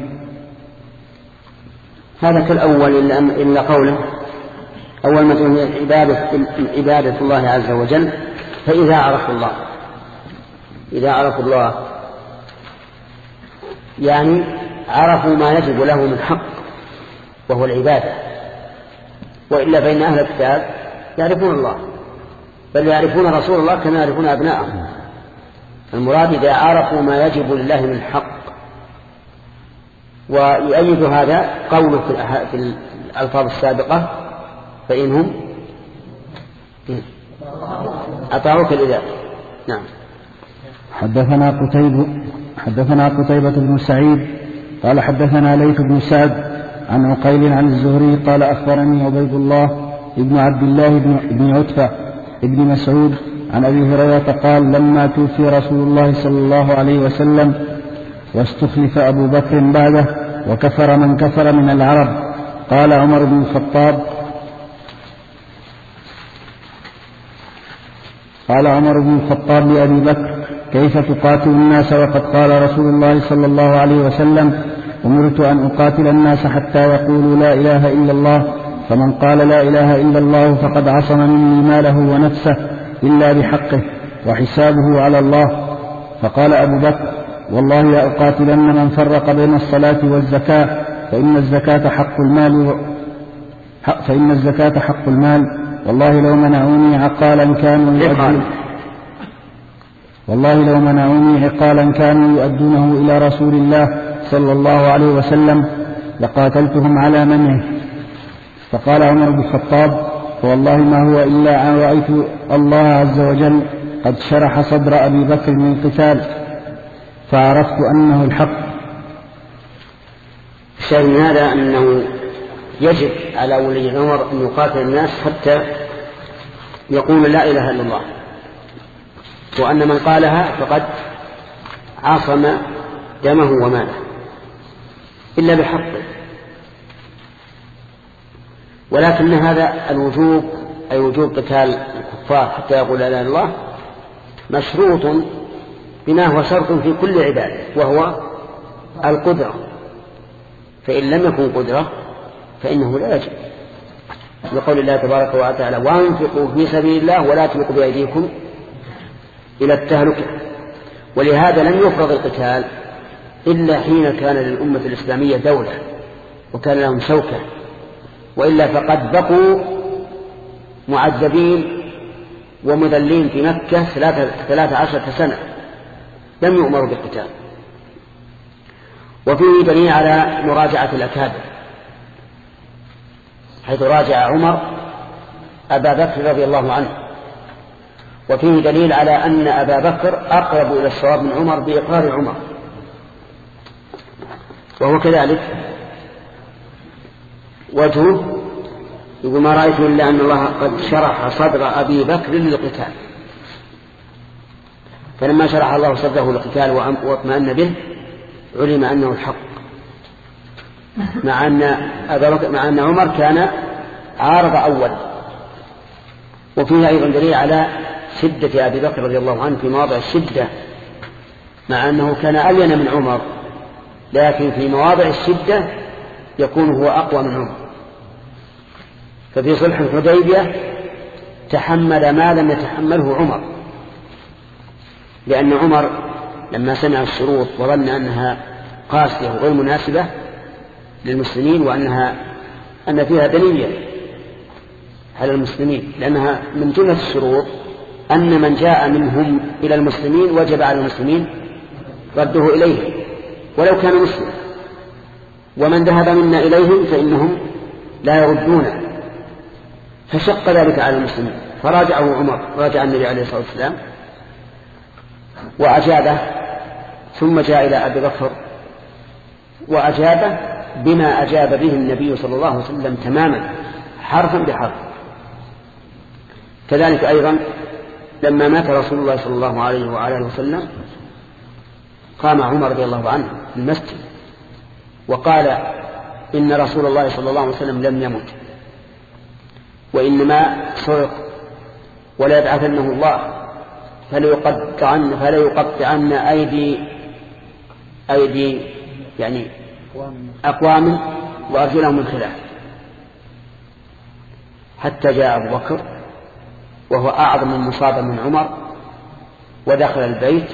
هذا كالأول إلا قوله أول ما تقول عبادة, عبادة الله عز وجل. فإذا عرفوا الله إذا عرفوا الله يعني عرفوا ما يجب له من حق وهو العبادة، وإلا فإن أهل الكتاب يعرفون الله بل يعرفون رسول الله كما يعرفون أبنائهم. المراد إذا عرفوا ما يجب لله من حق. ويؤيد هذا قوله في الألفاظ السابقة فإنهم أطاعوك لذلك. نعم. حدثنا قتيبة حدثنا قتيبة بن سعيد قال حدثنا ليث بن سعد عن عقيل عن الزهري قال أخبرني عبيد الله ابن عبد الله بن عتبة ابن مسعود عن أبي هريرة قال لما توفي رسول الله صلى الله عليه وسلم واستخلف أبو بكر بعده وكفر من كفر من العرب قال عمر بن الخطاب قال عمر بن الخطاب لأبي بكر كيف تقاتل الناس وقد قال رسول الله صلى الله عليه وسلم أمرت أن أقاتل الناس حتى يقولوا لا إله إلا الله، فمن قال لا إله إلا الله فقد عصم مني ماله ونفسه إلا بحقه وحسابه على الله. فقال أبو بكر والله لأقاتلن من فرق بين الصلاة والزكاة فإن الزكاة حق المال و... فإن الزكاة حق المال والله لو منعوني عقالا كانوا يؤدون والله لو منعوني عقالا كانوا يؤدونه إلى رسول الله صلى الله عليه وسلم لقاتلتهم على منعه. فقال عمر بن الخطاب فوالله ما هو إلا أن رأيت الله عز وجل قد شرح صدر أبي بكر من قتال فعرفت أنه الحق. الشاهد من هذا أنه يجب على ولي الأمر أن يقاتل الناس حتى يقول لا إله إلا الله، وأن من قالها فقد عصم دمه وماله إلا بحقه. ولكن هذا الوجوب أي وجوب قتال الكفار حتى يقول لا إله إلا الله مشروط بما هو شرط في كل عبادة وهو القدرة، فإن لم يكن قدرة فإنه لا يجب، لقول الله تبارك وتعالى وانفقوا في سبيل الله ولا تلقوا بأيديكم إلى التهلكة. ولهذا لم يفرض القتال إلا حين كان للأمة الإسلامية دولة وكان لهم شوكة، وإلا فقد بقوا معذبين ومذلين في مكة ثلاث عشرة سنة لم يؤمروا بالقتال. وفيه دليل على مراجعة الأكابر حيث راجع عمر أبا بكر رضي الله عنه، وفيه دليل على أن أبا بكر أقرب إلى الصواب من عمر بإقرار عمر، وهو كذلك وجهه يقول ما رأيت إلا أن الله قد شرح صدر أبي بكر للقتال، فلما شرح الله صدره للقتال واطمأن به علم أنه الحق، مع أن, أبا بكر مع أن عمر كان عارض أول. وفيها أيضا دليل على شدة أبي بكر رضي الله عنه في مواضع الشدة، مع أنه كان ألين من عمر، لكن في مواضع الشدة يكون هو أقوى من عمر. ففي صلح الحديبية تحمل ما لم يتحمله عمر، لأن عمر لما سمع الشروط وظن أنها قاسية وغير مناسبة للمسلمين وأنها أن فيها دنية على المسلمين، لأنها من جملة الشروط أن من جاء منهم إلى المسلمين وجب على المسلمين رده إليه ولو كان مسلم، ومن ذهب منا إليهم فإنهم لا يردونه، فشق ذلك على المسلمين. فراجعه عمر، راجع النبي عليه الصلاة والسلام وأجابه، ثم جاء إلى أبي بكر وأجابه بما أجاب به النبي صلى الله عليه وسلم تماما حرفا بحرف. كذلك أيضا لما مات رسول الله صلى الله عليه وعلى اله وسلم قام عمر رضي الله عنه في المسجد وقال إن رسول الله صلى الله عليه وسلم لم يمت وإنما سرق ولا يبعثنه الله فليقطعن فليقطعن أيدي أيدي يعني أقوام وأرجلهم من خلاف، حتى جاء أبو بكر وهو أعظم المصاب من عمر ودخل البيت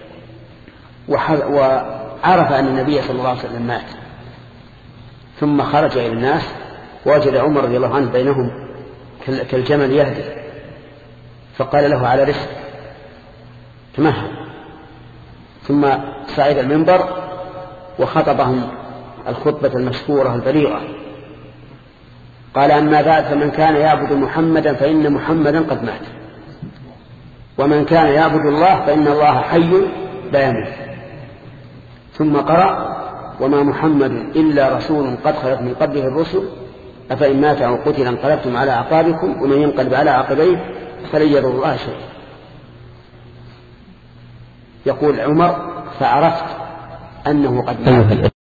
وعرف أن النبي صلى الله عليه وسلم مات، ثم خرج إلى الناس ووجد عمر رضي الله عنه بينهم كالجمل يهدي، فقال له على رسل تمهل، ثم صعد المنبر وخطبهم الخطبة المشهورة البليغة، قال أما بعد فمن كان يعبد محمدا فإن محمدا قد مات، ومن كان يعبد الله فإن الله حي لا يموت، ثم قرأ وما محمد إلا رسول قد خلت من قبله الرسل أفإن مات أو قتل انقلبتم على أعقابكم ومن ينقلب على عقبيه فلن يضر الله شيئا. يقول عمر فعرفت أنه قد مات.